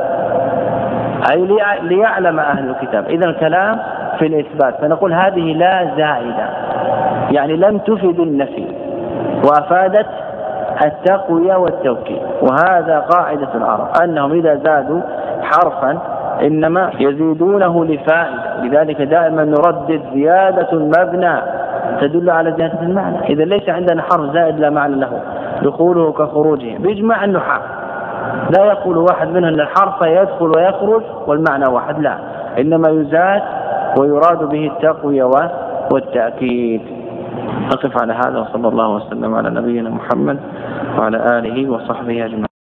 أي ليعلم أهل الكتاب، إذا الكلام في الإثبات، فنقول هذه لا زائدة يعني لم تفد النفي وأفادت التقوية والتوكيد. وهذا قاعدة العرب أنهم إذا زادوا حرفا إنما يزيدونه لفائدة، لذلك دائما نردد زيادة المبنى تدل على زيادة المعنى. إذا ليس عندنا حرف زائد لا معنى له، دخوله كخروجه بإجماع النحاة. لا يقول واحد منهم أن الحرف يدخل ويخرج والمعنى واحد، لا، إنما يزاد ويراد به التقوية والتأكيد. أقف على هذا، وصلى الله وسلم على نبينا محمد وعلى آله وصحبه أجمعين.